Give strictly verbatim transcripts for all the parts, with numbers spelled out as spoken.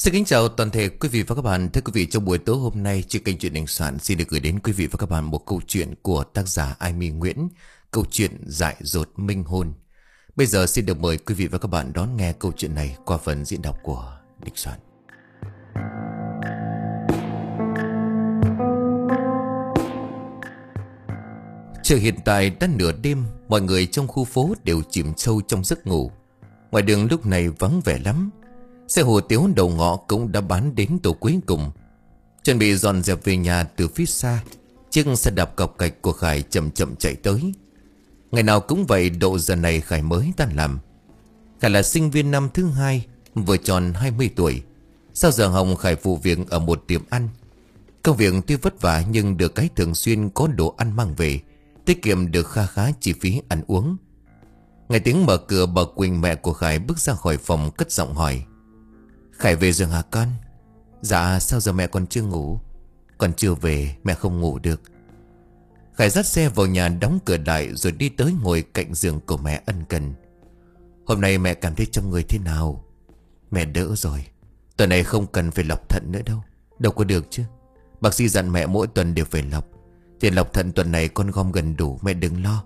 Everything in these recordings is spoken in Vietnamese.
Xin kính chào toàn thể quý vị và các bạn. Thưa quý vị, trong buổi tối hôm nay, trên kênh Chuyện Đình Soạn xin được gửi đến quý vị và các bạn một câu chuyện của tác giả Ai My Nguyễn, câu chuyện Dại Dột Minh Hôn. Bây giờ xin được mời quý vị và các bạn đón nghe câu chuyện này qua phần diễn đọc của Đình Soạn. Trời hiện tại đã nửa đêm, mọi người trong khu phố đều chìm sâu trong giấc ngủ. Ngoài đường lúc này vắng vẻ lắm. Xe hồ tiếu đầu ngõ cũng đã bán đến tổ cuối cùng. Chuẩn bị dọn dẹp về nhà từ phía xa, chiếc xe đạp cọc cạch của Khải chậm chậm chạy tới. Ngày nào cũng vậy, độ giờ này Khải mới tan làm. Khải là sinh viên năm thứ hai, vừa tròn hai mươi tuổi. Sau giờ học Khải phụ việc ở một tiệm ăn. Công việc tuy vất vả nhưng được cái thường xuyên có đồ ăn mang về, tiết kiệm được kha khá chi phí ăn uống. Nghe tiếng mở cửa, bà Quỳnh mẹ của Khải bước ra khỏi phòng cất giọng hỏi: "Khải về rồi hả con?" "Dạ, sao giờ mẹ còn chưa ngủ?" "Con chưa về, mẹ không ngủ được." Khải dắt xe vào nhà đóng cửa lại rồi đi tới ngồi cạnh giường của mẹ ân cần: "Hôm nay mẹ cảm thấy trong người thế nào?" "Mẹ đỡ rồi, tuần này không cần phải lọc thận nữa đâu." "Đâu có được chứ, bác sĩ dặn mẹ mỗi tuần đều phải lọc. Tiền lọc thận tuần này con gom gần đủ, mẹ đừng lo."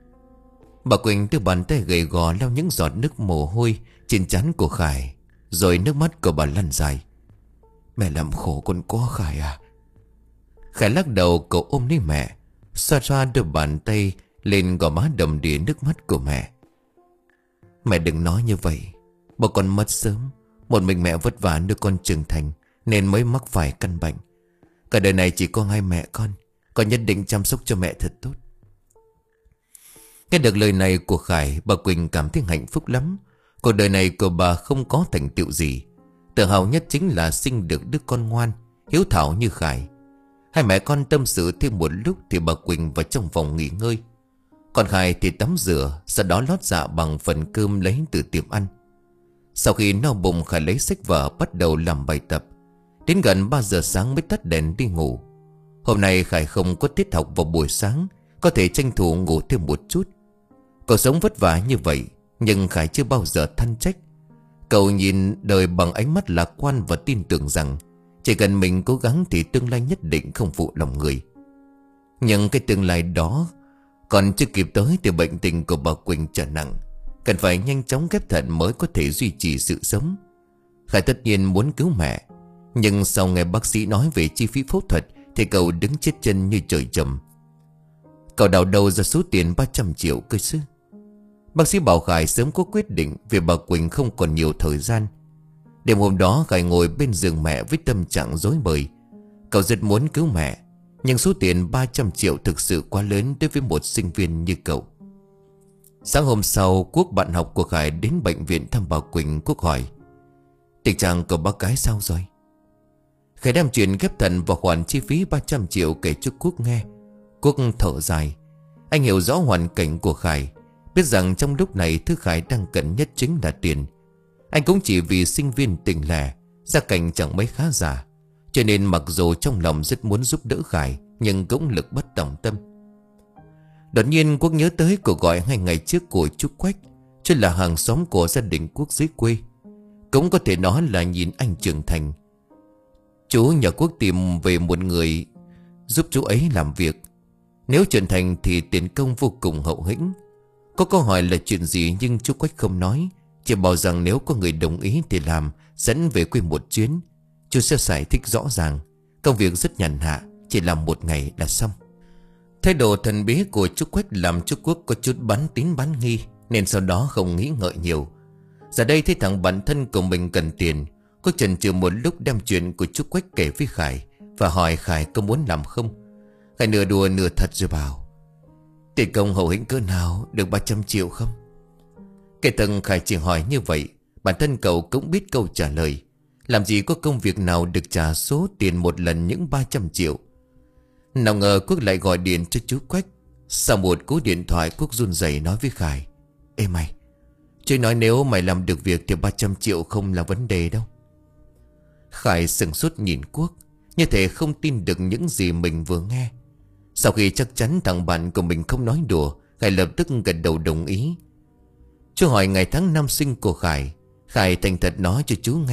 Bà Quỳnh từ bàn tay gầy gò lau những giọt nước mồ hôi trên trán của Khải, rồi nước mắt của bà lăn dài: "Mẹ làm khổ con quá Khải à." Khải lắc đầu, cậu ôm lấy mẹ, xoa xoa đôi bàn tay lên gò má đầm đìa nước mắt của mẹ. "Mẹ đừng nói như vậy, bố con mất sớm, một mình mẹ vất vả nuôi con trưởng thành nên mới mắc phải căn bệnh. Cả đời này chỉ có hai mẹ con, con nhất định chăm sóc cho mẹ thật tốt." Nghe được lời này của Khải, bà Quỳnh cảm thấy hạnh phúc lắm. Cuộc đời này của bà không có thành tựu gì, tự hào nhất chính là sinh được đứa con ngoan, hiếu thảo như Khải. Hai mẹ con tâm sự thêm một lúc thì bà Quỳnh vào trong phòng nghỉ ngơi. Còn Khải thì tắm rửa, sau đó lót dạ bằng phần cơm lấy từ tiệm ăn. Sau khi no bụng, Khải lấy sách vở bắt đầu làm bài tập. Đến gần ba giờ sáng mới tắt đèn đi ngủ. Hôm nay Khải không có tiết học vào buổi sáng, có thể tranh thủ ngủ thêm một chút. Cuộc sống vất vả như vậy, nhưng Khải chưa bao giờ than trách. Cậu nhìn đời bằng ánh mắt lạc quan và tin tưởng rằng chỉ cần mình cố gắng thì tương lai nhất định không phụ lòng người. Nhưng cái tương lai đó còn chưa kịp tới thì bệnh tình của bà Quỳnh trở nặng, cần phải nhanh chóng ghép thận mới có thể duy trì sự sống. Khải tất nhiên muốn cứu mẹ, nhưng sau nghe bác sĩ nói về chi phí phẫu thuật thì cậu đứng chết chân như trời trồng. Cậu đào đầu ra số tiền ba trăm triệu cơ chứ. Bác sĩ bảo Khải sớm có quyết định vì bà Quỳnh không còn nhiều thời gian. Đêm hôm đó Khải ngồi bên giường mẹ với tâm trạng rối bời. Cậu rất muốn cứu mẹ, nhưng số tiền ba trăm triệu thực sự quá lớn đối với một sinh viên như cậu. Sáng hôm sau, Quốc bạn học của Khải đến bệnh viện thăm bà Quỳnh. Quốc hỏi: "Tình trạng của bác gái sao rồi?" Khải đem chuyện ghép thận và khoản chi phí ba trăm triệu kể cho Quốc nghe. Quốc thở dài. Anh hiểu rõ hoàn cảnh của Khải, biết rằng trong lúc này thứ Khải đang cần nhất chính là tiền. Anh cũng chỉ vì sinh viên tình lẻ, gia cảnh chẳng mấy khá giả, cho nên mặc dù trong lòng rất muốn giúp đỡ Khải, nhưng cũng lực bất tòng tâm. Đột nhiên Quốc nhớ tới cuộc gọi hai ngày trước của chú Quách, chứ là hàng xóm của gia đình Quốc dưới quê. Cũng có thể nói là nhìn anh trưởng thành. Chú nhờ Quốc tìm về một người giúp chú ấy làm việc. Nếu trưởng thành thì tiền công vô cùng hậu hĩnh. Có câu hỏi là chuyện gì nhưng chú Quách không nói, chỉ bảo rằng nếu có người đồng ý thì làm, dẫn về quê một chuyến. Chú sẽ giải thích rõ ràng. Công việc rất nhàn hạ, chỉ làm một ngày là xong. Thái độ thần bí của chú Quách làm chú Quốc có chút bán tín bán nghi, nên sau đó không nghĩ ngợi nhiều. Giờ đây thấy thằng bạn thân của mình cần tiền, có chần chừ một lúc đem chuyện của chú Quách kể với Khải và hỏi Khải có muốn làm không. Khải nửa đùa nửa thật rồi bảo: "Tiền công hậu hĩnh cỡ nào, được ba trăm triệu không?" Kể từng Khải chỉ hỏi như vậy, bản thân cậu cũng biết câu trả lời. Làm gì có công việc nào được trả số tiền một lần những ba trăm triệu. Nào ngờ Quốc lại gọi điện cho chú Quách. Sau một cú điện thoại, Quốc run rẩy nói với Khải: "Ê mày, chú nói nếu mày làm được việc thì ba trăm triệu không là vấn đề đâu." Khải sững sốt nhìn Quốc, như thể không tin được những gì mình vừa nghe. Sau khi chắc chắn thằng bạn của mình không nói đùa, Khải lập tức gật đầu đồng ý. Chú hỏi ngày tháng năm sinh của Khải. Khải thành thật nói cho chú nghe,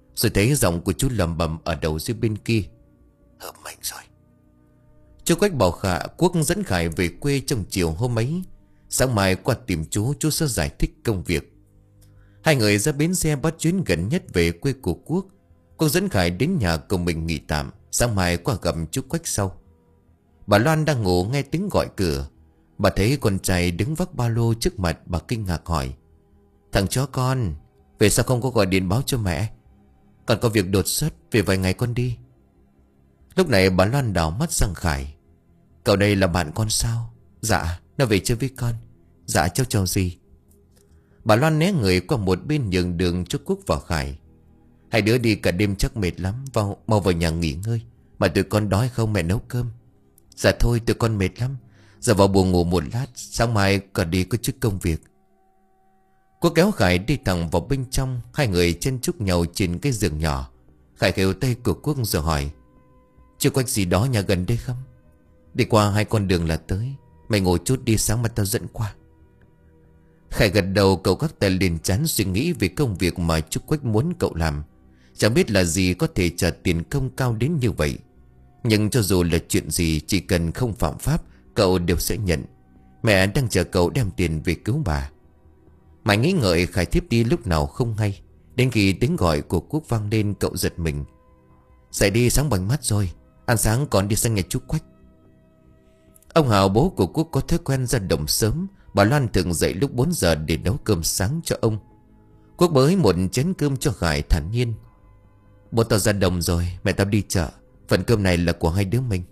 Rồi thấy giọng của chú lầm bầm ở đầu dưới bên kia: Hợp mệnh rồi. Chú Quách bảo Khả Quốc dẫn Khải về quê trong chiều hôm ấy. Sáng mai qua tìm chú, chú sẽ giải thích công việc. Hai người ra bến xe bắt chuyến gần nhất về quê của Quốc. Quốc dẫn Khải đến nhà của mình nghỉ tạm, sáng mai qua gặp chú Quách sau. Bà Loan đang ngủ nghe tiếng gọi cửa. Bà thấy con trai đứng vác ba lô trước mặt, bà kinh ngạc hỏi: Thằng chó con, về sao không có gọi điện báo cho mẹ? Con có việc đột xuất, về vài ngày con đi. Lúc này bà Loan đảo mắt sang Khải: Cậu đây là bạn con sao? Dạ, nó về chơi với con. Dạ, cháu chào gì? Bà Loan né người qua một bên nhường đường cho Quốc và Khải. Hai đứa đi cả đêm chắc mệt lắm, vào, mau vào nhà nghỉ ngơi. Mà tụi con đói không, mẹ nấu cơm? Dạ thôi, tụi con mệt lắm. Giờ vào buồng ngủ một lát, sáng mai còn đi có chút công việc. Quốc kéo Khải đi thẳng vào bên trong. Hai người chen chúc nhau trên cái giường nhỏ. Khải khều tay của Quốc rồi hỏi: Chưa Quách gì đó nhà gần đây không? Đi qua hai con đường là tới. Mày ngồi chút đi, sáng mai tao dẫn qua. Khải gật đầu, cậu gác tay lên trán suy nghĩ về công việc mà chú Quách muốn cậu làm. Chẳng biết là gì có thể trả tiền công cao đến như vậy. Nhưng cho dù là chuyện gì, chỉ cần không phạm pháp, cậu đều sẽ nhận. Mẹ đang chờ cậu đem tiền về cứu bà. Mãi nghĩ ngợi, Khải thiếp đi lúc nào không hay. Đến khi tiếng gọi của Quốc vang lên, cậu giật mình. Dậy đi, sáng bành mắt rồi. Ăn sáng còn đi sang nhà chú Quách. Ông Hào bố của Quốc có thói quen ra đồng sớm. Bà Loan thường dậy lúc bốn giờ để nấu cơm sáng cho ông. Quốc bới một chén cơm cho Khải thản nhiên: Bố tao ra đồng rồi, mẹ tao đi chợ. Phần cơm này là của hai đứa mình.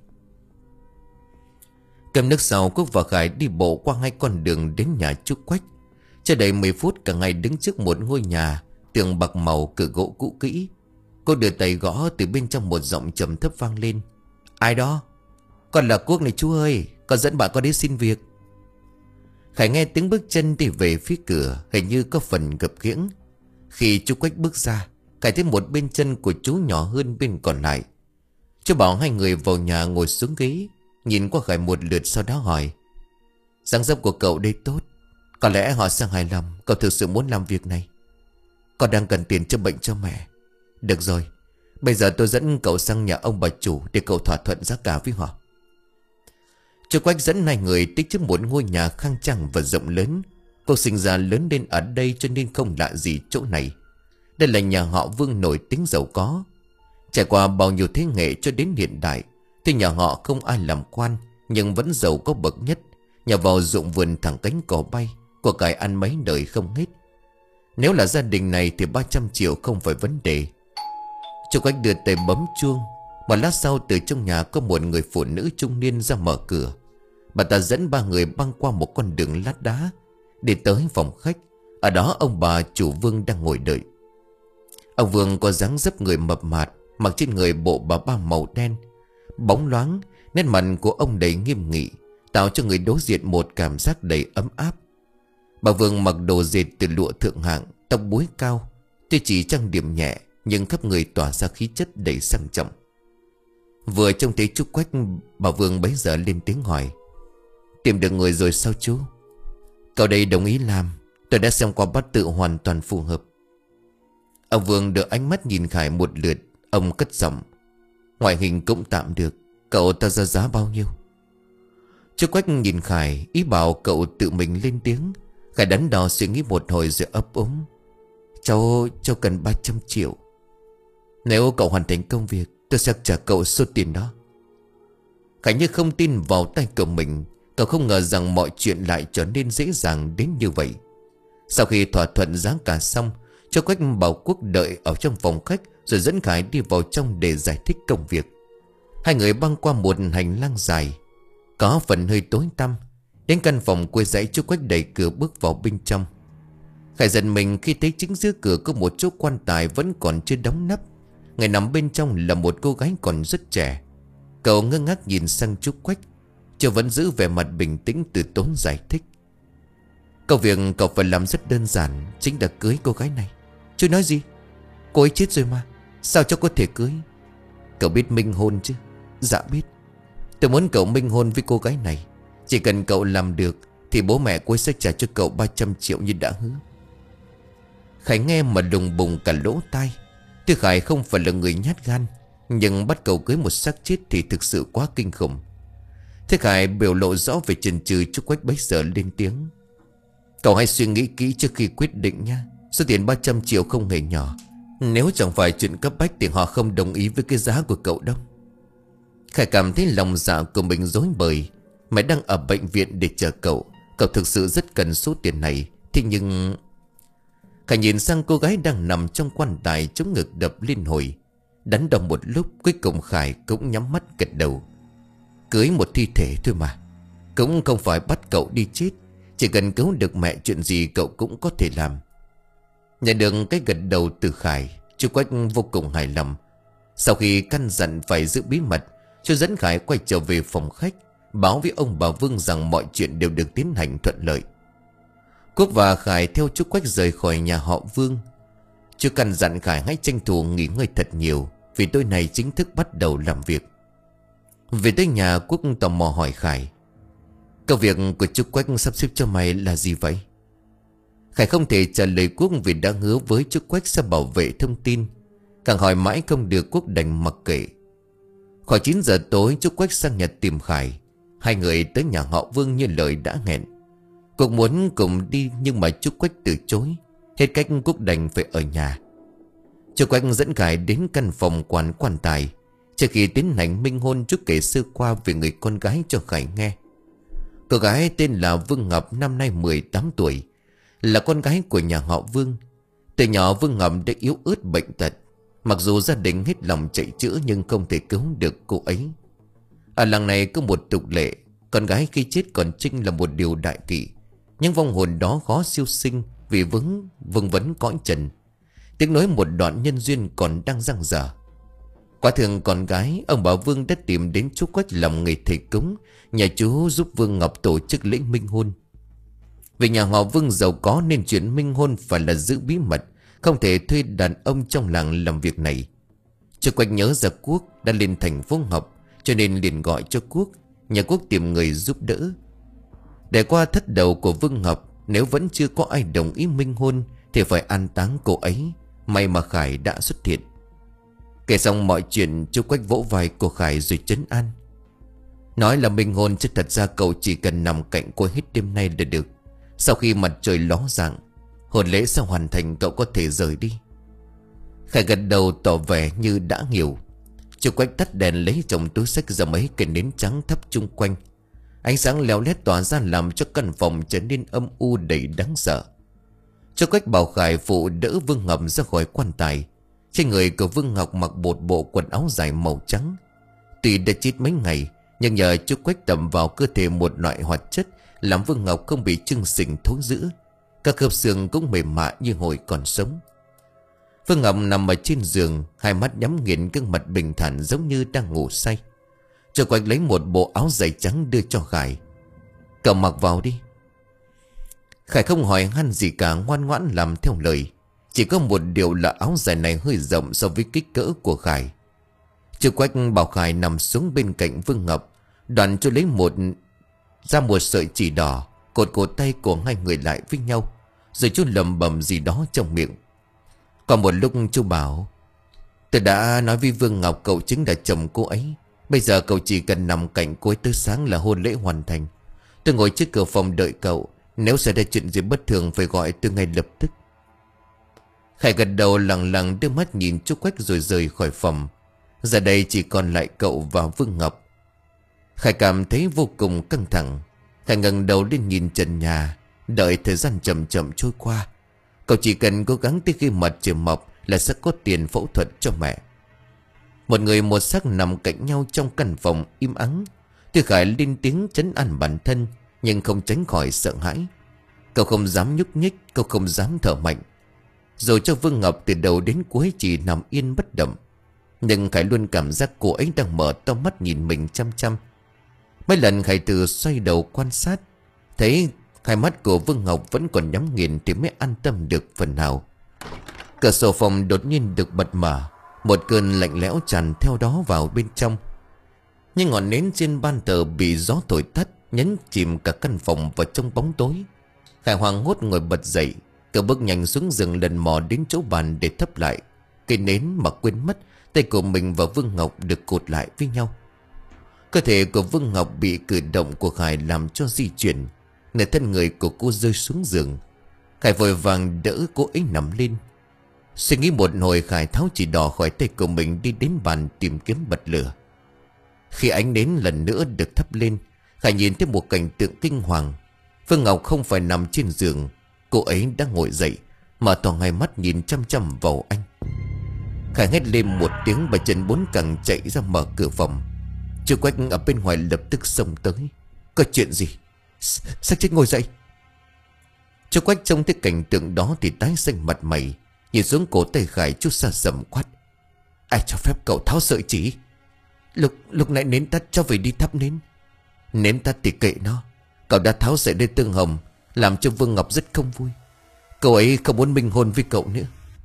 Cơm nước sau, Quốc và Khải đi bộ qua hai con đường đến nhà chú Quách. Chưa đầy mười phút, cả ngày đứng trước một ngôi nhà tường bạc màu, cửa gỗ cũ kỹ. Cô đưa tay gõ, từ bên trong một giọng trầm thấp vang lên: Ai đó? Con là Quốc này chú ơi, con dẫn bạn con đến xin việc. Khải nghe tiếng bước chân đi về phía cửa, hình như có phần gập ghiếng. Khi chú Quách bước ra, Khải thấy một bên chân của chú nhỏ hơn bên còn lại. Chú bảo hai người vào nhà ngồi xuống ghế, nhìn qua Khải một lượt, sau đó hỏi: Dáng dấp của cậu đây tốt. Có lẽ họ sẽ hài lòng. Cậu thực sự muốn làm việc này? Con đang cần tiền chữa bệnh cho mẹ. Được rồi, bây giờ tôi dẫn cậu sang nhà ông bà chủ để cậu thỏa thuận giá cả với họ. Chú Quách dẫn hai người tới trước một ngôi nhà khang trang và rộng lớn. Cô sinh ra lớn lên ở đây cho nên không lạ gì chỗ này. Đây là nhà họ Vương nổi tiếng giàu có. Trải qua bao nhiêu thế hệ cho đến hiện đại, thì nhà họ không ai làm quan, nhưng vẫn giàu có bậc nhất. Nhà vào ruộng vườn thẳng cánh cỏ bay, của cải ăn mấy đời không hết. Nếu là gia đình này thì ba trăm triệu không phải vấn đề. Chú Quách đưa tay bấm chuông. Một lát sau, từ trong nhà có một người phụ nữ trung niên ra mở cửa. Bà ta dẫn ba người băng qua một con đường lát đá đi tới phòng khách. Ở đó ông bà chủ Vương đang ngồi đợi. Ông Vương có dáng dấp người mập mạp, mặc trên người bộ bà ba màu đen bóng loáng. Nét mặt của ông đầy nghiêm nghị, tạo cho người đối diện một cảm giác đầy ấm áp. Bà Vương mặc đồ dệt từ lụa thượng hạng, tóc búi cao. Tuy chỉ trang điểm nhẹ, nhưng khắp người tỏa ra khí chất đầy sang trọng. Vừa trông thấy chú Quách, bà Vương bấy giờ lên tiếng hỏi: Tìm được người rồi sao chú? Cậu đây đồng ý làm. Tôi đã xem qua bát tự hoàn toàn phù hợp. Ông Vương đưa ánh mắt nhìn Khải một lượt. Ông cất giọng: Ngoại hình cũng tạm được. Cậu ta ra giá bao nhiêu? Chú Quách nhìn Khải, ý bảo cậu tự mình lên tiếng. Khải đắn đo suy nghĩ một hồi rồi ấp úng: Cháu, cháu cần ba trăm triệu. Nếu cậu hoàn thành công việc, tôi sẽ trả cậu số tiền đó. Khải như không tin vào tay của mình. Cậu không ngờ rằng mọi chuyện lại trở nên dễ dàng đến như vậy. Sau khi thỏa thuận giá cả xong, chú Quách bảo Quốc đợi ở trong phòng khách, rồi dẫn Khải đi vào trong để giải thích công việc. Hai người băng qua một hành lang dài, có phần hơi tối tăm. Đến căn phòng quê dãy, chú Quách đẩy cửa bước vào bên trong. Khải giật mình khi thấy chính giữa cửa có một chỗ quan tài vẫn còn chưa đóng nắp. Người nằm bên trong là một cô gái còn rất trẻ. Cậu ngơ ngác nhìn sang chú Quách. Chú vẫn giữ vẻ mặt bình tĩnh từ tốn giải thích: Công việc cậu phải làm rất đơn giản, chính là cưới cô gái này. Chú nói gì? Cô ấy chết rồi mà, sao cháu có thể cưới? Cậu biết minh hôn chứ? Dạ biết. Tôi muốn cậu minh hôn với cô gái này. Chỉ cần cậu làm được thì bố mẹ cô ấy sẽ trả cho cậu ba trăm triệu như đã hứa. Khải nghe mà đùng bùng cả lỗ tai. Tuy Khải không phải là người nhát gan, nhưng bắt cậu cưới một xác chết thì thực sự quá kinh khủng. Thế Khải biểu lộ rõ về chần chừ. Chú Quách bấy giờ lên tiếng: Cậu hãy suy nghĩ kỹ trước khi quyết định nha. Số tiền ba trăm triệu không hề nhỏ. Nếu chẳng phải chuyện cấp bách thì họ không đồng ý với cái giá của cậu đâu. Khải cảm thấy lòng dạ của mình rối bời. Mày đang ở bệnh viện để chờ cậu. Cậu thực sự rất cần số tiền này. Thế nhưng... Khải nhìn sang cô gái đang nằm trong quan tài, chống ngực đập liên hồi. Đắn đo một lúc, cuối cùng Khải cũng nhắm mắt gật đầu. Cưới một thi thể thôi mà, cũng không phải bắt cậu đi chết. Chỉ cần cứu được mẹ, chuyện gì cậu cũng có thể làm. Nhận được cái gật đầu từ Khải, chú Quách vô cùng hài lòng. Sau khi căn dặn phải giữ bí mật, chú dẫn Khải quay trở về phòng khách, báo với ông bà Vương rằng mọi chuyện đều được tiến hành thuận lợi. Quốc và Khải theo chú Quách rời khỏi nhà họ Vương. Chú căn dặn Khải hãy tranh thủ nghỉ ngơi thật nhiều, vì tối nay chính thức bắt đầu làm việc. Về tới nhà, Quốc tò mò hỏi Khải: Công việc của chú Quách sắp xếp cho mày là gì vậy? Khải không thể trả lời Quốc vì đã hứa với chú Quách sẽ bảo vệ thông tin. Càng hỏi mãi không được, Quốc đành mặc kệ. Khoảng chín giờ tối, chú Quách sang nhà tìm Khải. Hai người tới nhà họ Vương như lời đã hẹn. Quốc muốn cùng đi nhưng mà chú Quách từ chối. Hết cách, Quốc đành phải ở nhà. Chú Quách dẫn Khải đến căn phòng quán quan tài. Trước khi tiến hành minh hôn, chú kể sơ qua về người con gái cho Khải nghe. Cô gái tên là Vương Ngọc, năm nay mười tám tuổi, là con gái của nhà họ Vương. Từ nhỏ Vương Ngọc đã yếu ớt bệnh tật. Mặc dù gia đình hết lòng chạy chữa nhưng không thể cứu được cô ấy. Ở làng này có một tục lệ, con gái khi chết còn trinh là một điều đại kỵ. Nhưng vong hồn đó khó siêu sinh vì vướng vương vấn cõi trần. Tiếng nói một đoạn nhân duyên còn đang dang dở. Quá thường con gái, ông bà Vương đã tìm đến chú Quách làm người thầy cúng, nhà chú giúp Vương Ngọc tổ chức lễ minh hôn. Vì nhà họ Vương giàu có nên chuyện minh hôn phải là giữ bí mật, không thể thuê đàn ông trong làng làm việc này. Chú Quách nhớ ra Quốc đã lên thành phố học, cho nên liền gọi cho Quốc, nhà Quốc tìm người giúp đỡ. Để qua thất đầu của Vương Ngọc, nếu vẫn chưa có ai đồng ý minh hôn thì phải an táng cô ấy. May mà Khải đã xuất hiện. Kể xong mọi chuyện, chú Quách vỗ vai của Khải rồi trấn an: Nói là minh hôn chứ thật ra cậu chỉ cần nằm cạnh cô hết đêm nay là được. Sau khi mặt trời ló dạng, hôn lễ sẽ hoàn thành, cậu có thể rời đi. Khải gật đầu tỏ vẻ như đã hiểu. Chú Quách tắt đèn, lấy trong túi xách ra mấy cây nến trắng thắp chung quanh. Ánh sáng leo lét tỏa ra làm cho căn phòng trở nên âm u đầy đáng sợ. Chú Quách bảo Khải phụ đỡ Vương Ngọc ra khỏi quan tài. Trên người của Vương Ngọc mặc một bộ quần áo dài màu trắng. Tuy đã chết mấy ngày, nhưng nhờ chú Quách tẩm vào cơ thể một loại hoạt chất làm Vương Ngọc không bị chưng sình thối rữa. Các khớp xương cũng mềm mại như hồi còn sống. Vương Ngọc nằm ở trên giường, hai mắt nhắm nghiền, gương mặt bình thản giống như đang ngủ say. Chú Quách lấy một bộ áo dài trắng đưa cho Khải: Cậu mặc vào đi. Khải không hỏi han gì cả, ngoan ngoãn làm theo lời. Chỉ có một điều là áo dài này hơi rộng so với kích cỡ của Khải. Chú Quách bảo Khải nằm xuống bên cạnh Vương Ngọc. Đoạn chú lấy một ra một sợi chỉ đỏ, cột cổ tay của hai người lại với nhau. Rồi chú lẩm bẩm gì đó trong miệng. Còn một lúc chú bảo: Tôi đã nói với Vương Ngọc cậu chính là chồng cô ấy. Bây giờ cậu chỉ cần nằm cạnh cô ấy tới sáng là hôn lễ hoàn thành. Tôi ngồi trước cửa phòng đợi cậu. Nếu xảy ra chuyện gì bất thường phải gọi tôi ngay lập tức. Khải gật đầu lặng lặng đưa mắt nhìn chú Quách rồi rời khỏi phòng. Giờ đây chỉ còn lại cậu và Vương Ngọc. Khải cảm thấy vô cùng căng thẳng. Khải ngẩng đầu lên nhìn trần nhà, đợi thời gian chậm chậm trôi qua. Cậu chỉ cần cố gắng tới khi mặt trời mọc là sẽ có tiền phẫu thuật cho mẹ. Một người một xác nằm cạnh nhau trong căn phòng im ắng. Tuy Khải lên tiếng trấn an bản thân, nhưng không tránh khỏi sợ hãi. Cậu không dám nhúc nhích, cậu không dám thở mạnh. Rồi cho Vương Ngọc từ đầu đến cuối chỉ nằm yên bất động. Nhưng Khải luôn cảm giác cô ấy đang mở to mắt nhìn mình chăm chăm. Mấy lần Khải từ xoay đầu quan sát, thấy hai mắt của Vương Ngọc vẫn còn nhắm nghiền thì mới an tâm được phần nào. Cửa sổ phòng đột nhiên được bật mở. Một cơn lạnh lẽo tràn theo đó vào bên trong. Nhưng ngọn nến trên ban thờ bị gió thổi tắt, nhấn chìm cả căn phòng vào trong bóng tối. Khải hoảng hốt ngồi bật dậy. Cậu bước nhanh xuống giường lần mò đến chỗ bàn để thấp lại. cây nến mà quên mất tay của mình và Vương Ngọc được cột lại với nhau. Cơ thể của Vương Ngọc bị cử động của Khải làm cho di chuyển. Nửa thân người của cô rơi xuống giường. Khải vội vàng đỡ cô ấy nằm lên. Suy nghĩ một hồi, Khải tháo chỉ đỏ khỏi tay của mình, đi đến bàn tìm kiếm bật lửa. Khi ánh nến lần nữa được thắp lên, Khải nhìn thấy một cảnh tượng kinh hoàng. Vương Ngọc không phải nằm trên giường. Cô ấy đang ngồi dậy, mở to hai mắt nhìn chăm chăm vào anh. Khải hét lên một tiếng, bà chân bốn cẳng chạy ra mở cửa phòng. Chú Quách ở bên ngoài lập tức xông tới. Có chuyện gì? Xác chết ngồi dậy. Chú Quách trông thấy cảnh tượng đó thì tái xanh mặt mày, nhìn xuống cổ tay Khải, chú xa sầm quát: ai cho phép cậu tháo sợi chỉ? Lúc lúc nãy nến tắt, cho về đi thắp nến. Nến tắt thì kệ nó. Cậu đã tháo sợi dây tương hồng, làm cho Vương Ngọc rất không vui. Cậu ấy không muốn minh hôn với cậu nữa.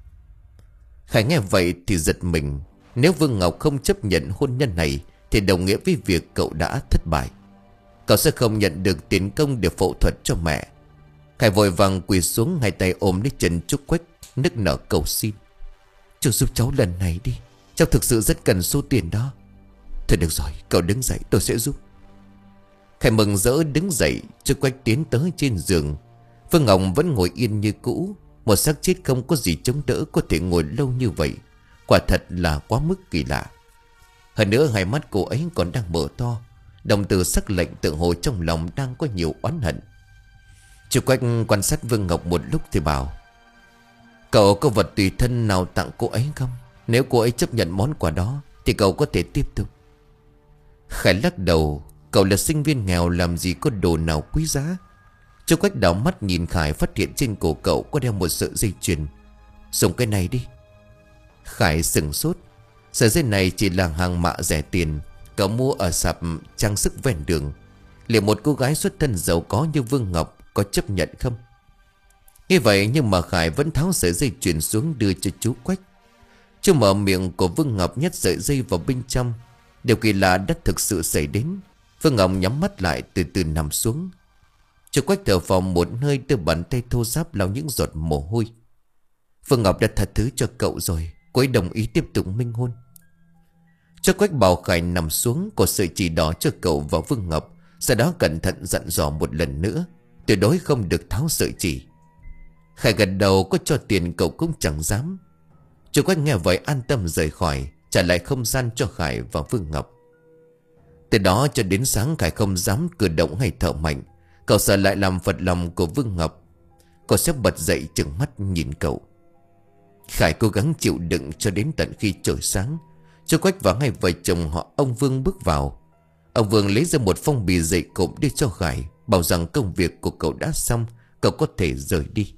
Khải nghe vậy thì giật mình. Nếu Vương Ngọc không chấp nhận hôn nhân này thì đồng nghĩa với việc cậu đã thất bại. Cậu sẽ không nhận được tiền công để phẫu thuật cho mẹ. Khải vội vàng quỳ xuống, hai tay ôm lấy chân chú Quách, nức nở cầu xin: chú giúp cháu lần này đi, cháu thực sự rất cần số tiền đó. Thôi được rồi, cậu đứng dậy, tôi sẽ giúp. Khải mừng rỡ đứng dậy. Chú Quách tiến tới trên giường. Vương Ngọc vẫn ngồi yên như cũ. Một xác chết không có gì chống đỡ có thể ngồi lâu như vậy, quả thật là quá mức kỳ lạ. Hơn nữa hai mắt cô ấy còn đang mở to, đồng tử sắc lạnh, tự hồ trong lòng đang có nhiều oán hận. Chú Quách quan sát Vương Ngọc một lúc thì bảo: cậu có vật tùy thân nào tặng cô ấy không? Nếu cô ấy chấp nhận món quà đó thì cậu có thể tiếp tục. Khải lắc đầu: cậu là sinh viên nghèo, làm gì có đồ nào quý giá. Chú Quách đảo mắt nhìn Khải, phát hiện trên cổ cậu có đeo một sợi dây chuyền. Dùng cái này đi. Khải sửng sốt. Sợi dây này chỉ là hàng mạ rẻ tiền, cậu mua ở sạp trang sức ven đường. Liệu một cô gái xuất thân giàu có như Vương Ngọc có chấp nhận không? Như vậy nhưng mà Khải vẫn tháo sợi dây chuyền xuống đưa cho chú Quách. Chú mở miệng của Vương Ngọc, nhét sợi dây vào bên trong. Điều kỳ lạ đã thực sự xảy đến. Vương Ngọc nhắm mắt lại, từ từ nằm xuống. Chú Quách thở phào một hơi, đưa bàn tay thô ráp lau những giọt mồ hôi. Vương Ngọc đã tha thứ cho cậu rồi, cô ấy đồng ý tiếp tục minh hôn. Chú Quách bảo Khải nằm xuống, cột sợi chỉ đỏ cho cậu và Vương Ngọc. Sau đó cẩn thận dặn dò một lần nữa, tuyệt đối không được tháo sợi chỉ. Khải gật đầu, có cho tiền cậu cũng chẳng dám. Chú Quách nghe vậy an tâm rời khỏi, trả lại không gian cho Khải và Vương Ngọc. Từ đó cho đến sáng, Khải không dám cử động hay thở mạnh. Cậu sợ lại làm phật lòng của Vương Ngọc. Cậu sẽ bật dậy trừng mắt nhìn cậu. Khải cố gắng chịu đựng cho đến tận khi trời sáng. Chú Quách và hai vợ chồng họ ông Vương bước vào. Ông Vương lấy ra một phong bì dày cộm đưa cho Khải, bảo rằng công việc của cậu đã xong, cậu có thể rời đi.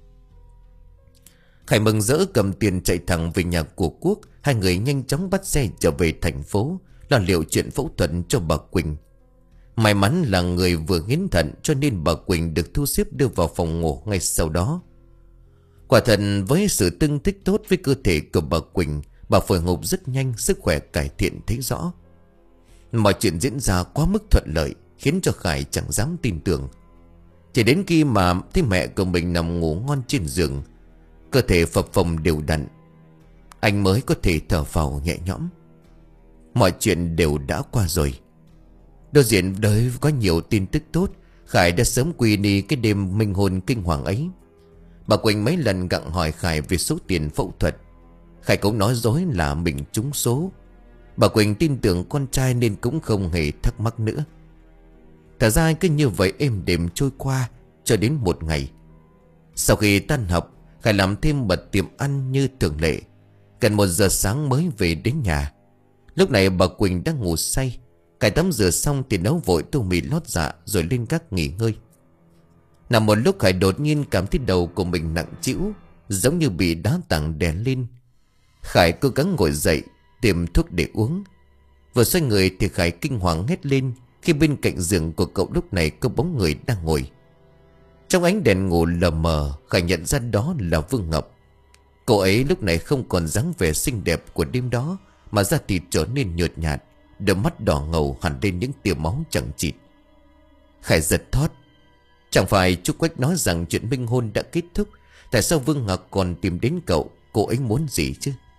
Khải mừng rỡ cầm tiền chạy thẳng về nhà của Quốc. Hai người nhanh chóng bắt xe trở về thành phố, lo liệu chuyện phẫu thuật cho bà Quỳnh. May mắn là người vừa hiến thận, cho nên bà Quỳnh được thu xếp đưa vào phòng ngủ ngay sau đó. Quả thật với sự tương thích tốt với cơ thể của bà Quỳnh, bà hồi phục rất nhanh, sức khỏe cải thiện thấy rõ. Mọi chuyện diễn ra quá mức thuận lợi, khiến cho Khải chẳng dám tin tưởng. Chỉ đến khi mà thấy mẹ của mình nằm ngủ ngon trên giường, cơ thể phập phồng đều đặn, anh mới có thể thở phào nhẹ nhõm. Mọi chuyện đều đã qua rồi. Đối diện đời có nhiều tin tức tốt. Khải đã sớm quên đi cái đêm minh hôn kinh hoàng ấy. Bà Quỳnh mấy lần gặng hỏi Khải về số tiền phẫu thuật. Khải cũng nói dối là mình trúng số. Bà Quỳnh tin tưởng con trai nên cũng không hề thắc mắc nữa. Thật ra cứ như vậy êm đềm trôi qua cho đến một ngày. Sau khi tan học, Khải làm thêm bật tiệm ăn như thường lệ. Gần một giờ sáng mới về đến nhà. Lúc này bà Quỳnh đang ngủ say. Khải tắm rửa xong thì nấu vội tô mì lót dạ rồi lên gác nghỉ ngơi. Nằm một lúc, Khải đột nhiên cảm thấy đầu của mình nặng trĩu, giống như bị đá tảng đè lên. Khải cố gắng ngồi dậy tìm thuốc để uống. Vừa xoay người thì Khải kinh hoàng hét lên khi bên cạnh giường của cậu lúc này có bóng người đang ngồi. Trong ánh đèn ngủ lờ mờ, Khải nhận ra đó là Vương Ngọc. Cô ấy lúc này không còn dáng vẻ xinh đẹp của đêm đó, mà da thịt trở nên nhợt nhạt, đôi mắt đỏ ngầu hẳn lên những tia máu chẳng chịt. Khải giật thót. Chẳng phải chú Quách nói rằng chuyện minh hôn đã kết thúc, tại sao Vương Ngọc còn tìm đến cậu? Cô ấy muốn gì chứ?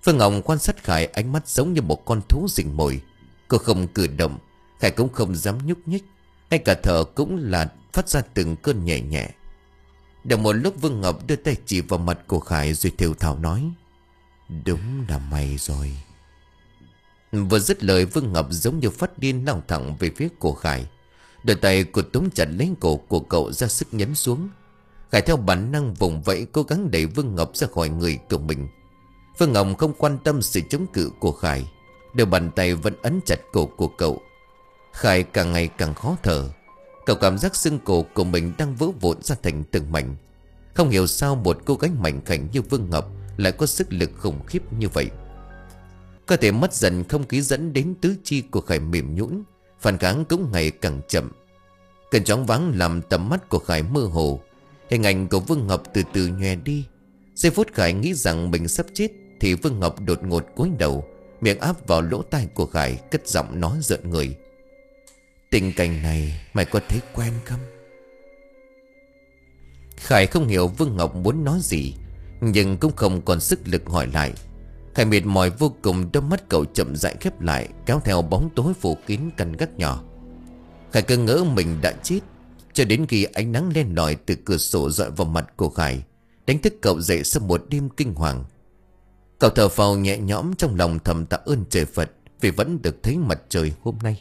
Phương Ngọc quan sát Khải, ánh mắt giống như một con thú rình mồi. Cô không cử động, Khải cũng không dám nhúc nhích, ngay cả thở cũng là phát ra từng cơn nhẹ nhẹ. Được một lúc Vương Ngọc đưa tay chỉ vào mặt của Khải rồi thều thào nói: "Đúng là mày rồi." Vừa dứt lời, Vương Ngọc giống như phát điên lao thẳng về phía của Khải. Đôi tay của túm chặt lấy cổ của cậu, ra sức nhấn xuống. Khải theo bản năng vùng vẫy, cố gắng đẩy Vương Ngọc ra khỏi người của mình. Vương Ngọc không quan tâm sự chống cự của Khải, đôi bàn tay vẫn ấn chặt cổ của cậu. Khải càng ngày càng khó thở. Cậu cảm giác xương cổ của mình đang vỡ vụn ra thành từng mảnh. Không hiểu sao một cô gái mảnh khảnh như Vương Ngọc lại có sức lực khủng khiếp như vậy. Cơ thể mất dần, không khí dẫn đến tứ chi của Khải mềm nhũn, phản kháng cũng ngày càng chậm. Cơn choáng váng làm tầm mắt của Khải mơ hồ. Hình ảnh của Vương Ngọc từ từ nhòe đi. Giây phút Khải nghĩ rằng mình sắp chết thì Vương Ngọc đột ngột cúi đầu, miệng áp vào lỗ tai của Khải, cất giọng nói rợn người: "Tình cảnh này mày có thấy quen không?" Khải không hiểu Vương Ngọc muốn nói gì, nhưng cũng không còn sức lực hỏi lại. Khải mệt mỏi vô cùng, đôi mắt cậu chậm rãi khép lại, kéo theo bóng tối phủ kín căn gác nhỏ. Khải cứ ngỡ mình đã chết, cho đến khi ánh nắng len lỏi từ cửa sổ rọi vào mặt của Khải, đánh thức cậu dậy sau một đêm kinh hoàng. Cậu thở phào nhẹ nhõm, trong lòng thầm tạ ơn trời Phật vì vẫn được thấy mặt trời hôm nay.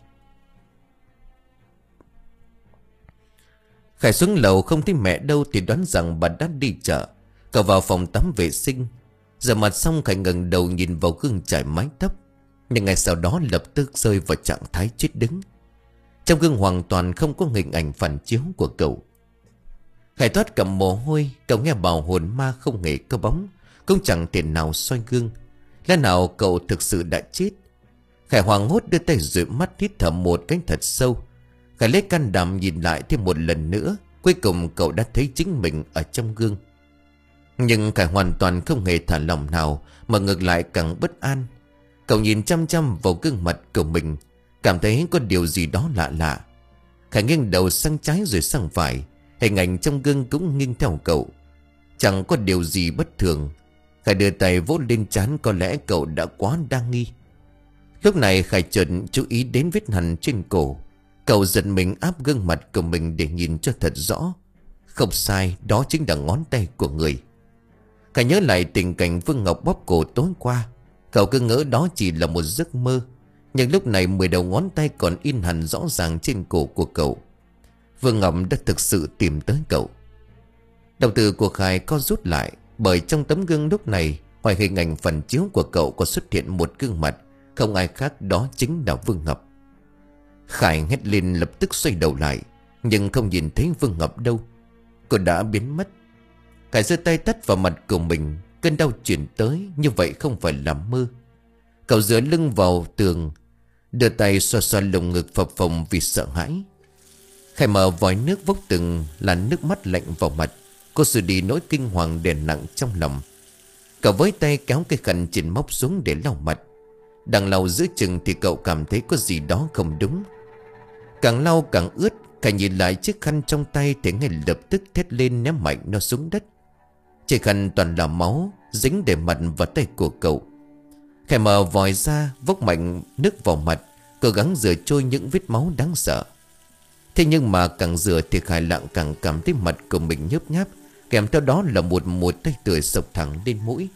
Khải xuống lầu không thấy mẹ đâu thì đoán rằng bà đã đi chợ. Cậu vào phòng tắm vệ sinh, rửa mặt xong Khải ngẩng đầu nhìn vào gương chải mái tóc, nhưng ngay sau đó lập tức rơi vào trạng thái chết đứng. Trong gương hoàn toàn không có hình ảnh phản chiếu của cậu. Khải thoát cả mồ hôi. Cậu nghe bảo hồn ma không hề có bóng, cũng chẳng thể nào soi gương. Lẽ nào cậu thực sự đã chết? Khải hoảng hốt đưa tay dụi mắt, hít thở một cái thật sâu. Khải lấy can đảm nhìn lại thêm một lần nữa. Cuối cùng cậu đã thấy chính mình ở trong gương. Nhưng Khải hoàn toàn không hề thả lỏng nào, mà ngược lại càng bất an. Cậu nhìn chăm chăm vào gương mặt của mình, cảm thấy có điều gì đó lạ lạ. Khải nghiêng đầu sang trái rồi sang phải, hình ảnh trong gương cũng nghiêng theo cậu. Chẳng có điều gì bất thường. Khải đưa tay vỗ lên trán, có lẽ cậu đã quá đa nghi. Lúc này Khải chợt chú ý đến vết hằn trên cổ. Cậu giật mình áp gương mặt của mình để nhìn cho thật rõ. Không sai, đó chính là ngón tay của người. Khải nhớ lại tình cảnh Vương Ngọc bóp cổ tối qua. Cậu cứ ngỡ đó chỉ là một giấc mơ, nhưng lúc này mười đầu ngón tay còn in hẳn rõ ràng trên cổ của cậu. Vương Ngọc đã thực sự tìm tới cậu. Đồng tử của Khải co rút lại, bởi trong tấm gương lúc này, ngoài hình ảnh phản chiếu của cậu có xuất hiện một gương mặt, không ai khác, đó chính là Vương Ngọc. Khải hét lên, lập tức xoay đầu lại, nhưng không nhìn thấy Vương Ngọc đâu. Cô đã biến mất. Khải giơ tay tát vào mặt của mình, cơn đau chuyển tới, như vậy không phải là mơ. Cậu dựa lưng vào tường, đưa tay xoa xoa lồng ngực phập phồng vì sợ hãi. Khải mở vòi nước vốc từng làn nước mắt lạnh vào mặt. Cô xử đi nỗi kinh hoàng đè nặng trong lòng. Cậu với tay kéo cây khăn trên móc xuống để lau mặt. Đang lau giữa chừng thì cậu cảm thấy có gì đó không đúng. Càng lau càng ướt. Khải nhìn lại chiếc khăn trong tay thì ngay lập tức thét lên, ném mạnh nó xuống đất. Chiếc khăn toàn là máu, dính để mặt và tay của cậu. Khải mở vòi ra, vốc mạnh nước vào mặt, cố gắng rửa trôi những vết máu đáng sợ. Thế nhưng mà càng rửa thì Khải lặng càng cảm thấy mặt của mình nhớp nháp, kèm theo đó là một một tay tươi sộc thẳng lên mũi.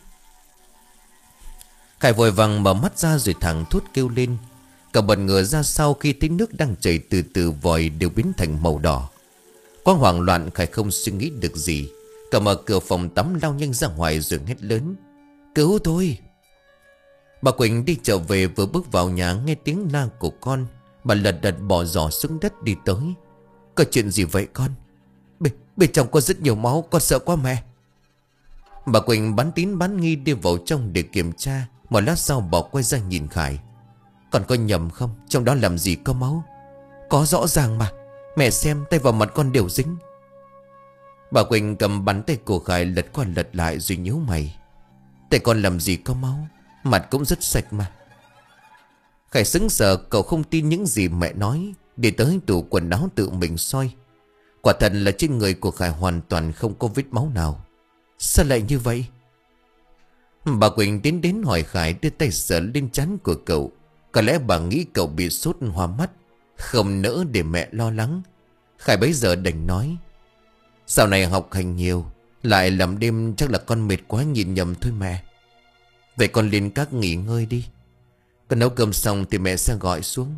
Khải vội vàng mở mắt ra rồi thẳng thốt kêu lên. Cậu bật ngửa ra sau khi thấy nước đang chảy từ từ vòi đều biến thành màu đỏ. Quá hoảng loạn, Khải không suy nghĩ được gì. Cậu mở cửa phòng tắm lao nhanh ra ngoài rồi hét lớn: "Cứu tôi!" Bà Quỳnh đi trở về, vừa bước vào nhà nghe tiếng la của con, bà lật đật bỏ giỏ xuống đất đi tới. "Có chuyện gì vậy con?" Bên, bên trong có rất nhiều máu, con sợ quá mẹ." Bà Quỳnh bán tín bán nghi đi vào trong để kiểm tra. Một lát sau bà quay ra nhìn Khải: "Con có nhầm không? Trong đó làm gì có máu?" "Có rõ ràng mà. Mẹ xem, tay vào mặt con đều dính." Bà Quỳnh cầm bàn tay của Khải lật qua lật lại rồi nhíu mày: "Tay con làm gì có máu? Mặt cũng rất sạch mà." Khải sững sờ, cậu không tin những gì mẹ nói. Đi tới tủ quần áo tự mình soi. Quả thật là trên người của Khải hoàn toàn không có vết máu nào. "Sao lại như vậy?" Bà Quỳnh tiến đến hỏi Khải, đưa tay sờ lên trán của cậu. Có lẽ bà nghĩ cậu bị sốt hoa mắt, không nỡ để mẹ lo lắng. Khải bấy giờ đành nói: Dạo này học hành nhiều, lại làm đêm, chắc là con mệt quá nhìn nhầm thôi mẹ. Vậy con lên các nghỉ ngơi đi, con nấu cơm xong thì mẹ sẽ gọi xuống.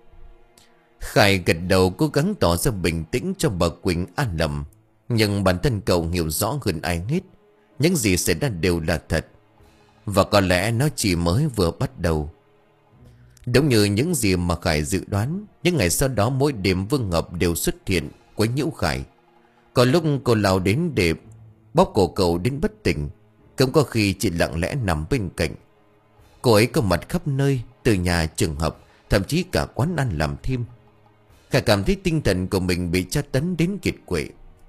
Khải gật đầu, cố gắng tỏ ra bình tĩnh cho bà Quỳnh an lòng. Nhưng bản thân cậu hiểu rõ hơn ai hết, những gì xảy ra đều là thật, và có lẽ nó chỉ mới vừa bắt đầu. Đúng như những gì mà Khải dự đoán, những ngày sau đó mỗi đêm Vương Ngọc đều xuất hiện quấy nhiễu Khải. Có lúc cô lao đến để bóp cổ cậu đến bất tỉnh, cũng có khi chỉ lặng lẽ nằm bên cạnh. Cô ấy có mặt khắp nơi, từ nhà, trường học, thậm chí cả quán ăn làm thêm. Khải cảm thấy tinh thần của mình bị tra tấn đến kiệt quệ.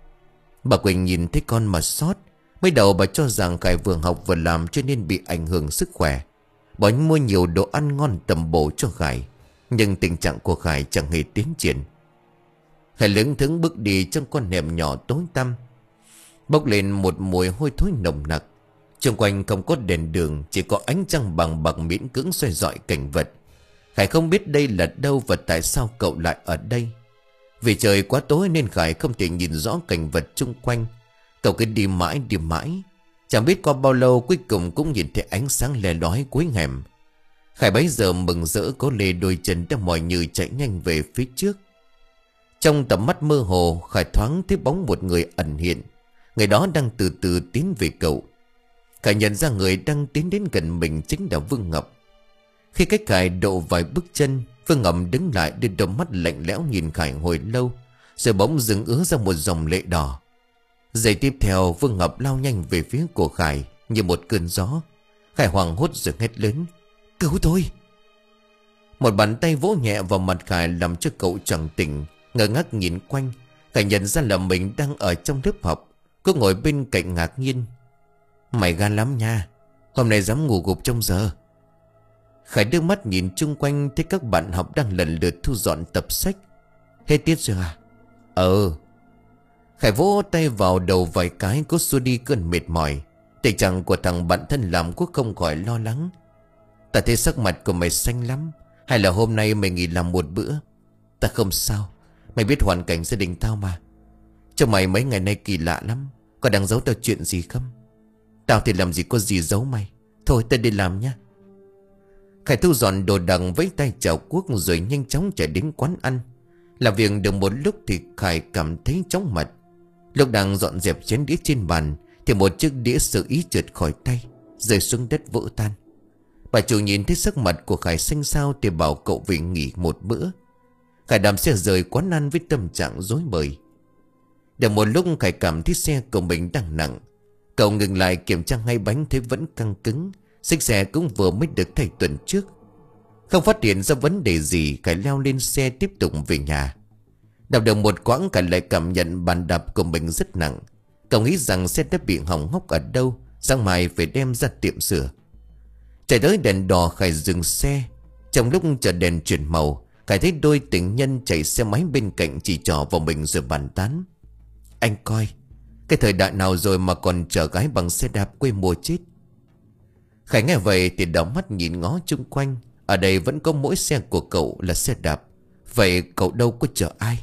Bà Quỳnh nhìn thấy con mà xót. Mới đầu bà cho rằng Khải vừa học vừa làm cho nên bị ảnh hưởng sức khỏe. Bà mua nhiều đồ ăn ngon tầm bổ cho Khải, nhưng tình trạng của Khải chẳng hề tiến triển. Khải lững thững bước đi trong con hẻm nhỏ tối tăm, bốc lên một mùi hôi thối nồng nặc. Xung quanh không có đèn đường, chỉ có ánh trăng bằng bạc miễn cưỡng soi rọi cảnh vật. Khải không biết đây là đâu và tại sao cậu lại ở đây. Vì trời quá tối nên Khải không thể nhìn rõ cảnh vật chung quanh. Cậu cứ đi mãi đi mãi, chẳng biết qua bao lâu cuối cùng cũng nhìn thấy ánh sáng le lói cuối hẻm. Khải bấy giờ mừng rỡ cố lê đôi chân đã mỏi như chạy nhanh về phía trước. Trong tầm mắt mơ hồ, Khải thoáng thấy bóng một người ẩn hiện. Người đó đang từ từ tiến về cậu. Khải nhận ra người đang tiến đến gần mình chính là Vương Ngọc. Khi cách Khải độ vài bước chân, Vương Ngọc đứng lại, đưa đôi mắt lạnh lẽo nhìn Khải hồi lâu, rồi bỗng dưng ứa ra một dòng lệ đỏ. Giây tiếp theo, Vương Ngọc lao nhanh về phía của Khải như một cơn gió. Khải hoảng hốt rồi hét lớn: Cứu tôi! Một bàn tay vỗ nhẹ vào mặt Khải làm cho cậu chẳng tỉnh. Ngơ ngác nhìn quanh, Khải nhận ra là mình đang ở trong lớp học. Cô ngồi bên cạnh ngạc nhiên: Mày gan lắm nha, hôm nay dám ngủ gục trong giờ. Khải đưa mắt nhìn chung quanh, thấy các bạn học đang lần lượt thu dọn tập sách. Hết tiết rồi à? Ờ. Khải vỗ tay vào đầu vài cái, cố xua đi cơn mệt mỏi. Tình trạng của thằng bạn thân làm cũng không khỏi lo lắng. Ta thấy sắc mặt của mày xanh lắm, hay là hôm nay mày nghỉ làm một bữa? Ta không sao, mày biết hoàn cảnh gia đình tao mà. Cho mày mấy ngày nay kỳ lạ lắm, có đang giấu tao chuyện gì không? Tao thì làm gì có gì giấu mày. Thôi ta đi làm nhá. Khải thu dọn đồ đạc với tay chào Quốc rồi nhanh chóng chạy đến quán ăn. Làm việc được một lúc thì Khải cảm thấy chóng mặt. Lúc đang dọn dẹp chén đĩa trên bàn thì một chiếc đĩa sơ ý trượt khỏi tay, rơi xuống đất vỡ tan. Bà chủ nhìn thấy sắc mặt của Khải xanh xao thì bảo cậu về nghỉ một bữa. Khải đạp xe rời quán ăn với tâm trạng rối bời. Được một lúc Khải cảm thấy xe của mình đang nặng. Cậu ngừng lại kiểm tra ngay bánh thấy vẫn căng cứng. Xích xe cũng vừa mới được thay tuần trước. Không phát hiện ra vấn đề gì, Khải leo lên xe tiếp tục về nhà. Đạp được một quãng, Khải lại cảm nhận bàn đạp của mình rất nặng. Cậu nghĩ rằng xe đã bị hỏng hóc ở đâu, sáng mai phải đem ra tiệm sửa. Chạy tới đèn đỏ, Khải dừng xe. Trong lúc chờ đèn chuyển màu, Khải thấy đôi tình nhân chạy xe máy bên cạnh chỉ trỏ vào mình rồi bàn tán: Anh coi, cái thời đại nào rồi mà còn chở gái bằng xe đạp, quê mùa chết. Khải nghe vậy thì đảo mắt nhìn ngó chung quanh. Ở đây vẫn có mỗi xe của cậu là xe đạp. Vậy cậu đâu có chở ai?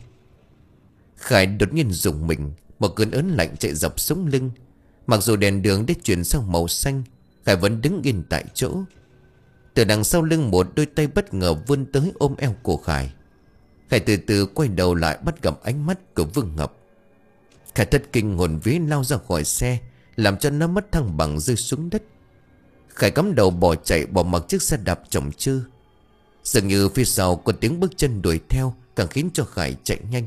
Khải đột nhiên rùng mình, một cơn ớn lạnh chạy dọc sống lưng. Mặc dù đèn đường đã chuyển sang màu xanh, Khải vẫn đứng yên tại chỗ. Từ đằng sau lưng một đôi tay bất ngờ vươn tới ôm eo của Khải. Khải từ từ quay đầu lại, bắt gặp ánh mắt của Vương Ngọc. Khải thất kinh hồn vía lao ra khỏi xe, làm cho nó mất thăng bằng rơi xuống đất. Khải cắm đầu bỏ chạy, bỏ mặc chiếc xe đạp chồng chơ. Dường như phía sau có tiếng bước chân đuổi theo, càng khiến cho Khải chạy nhanh.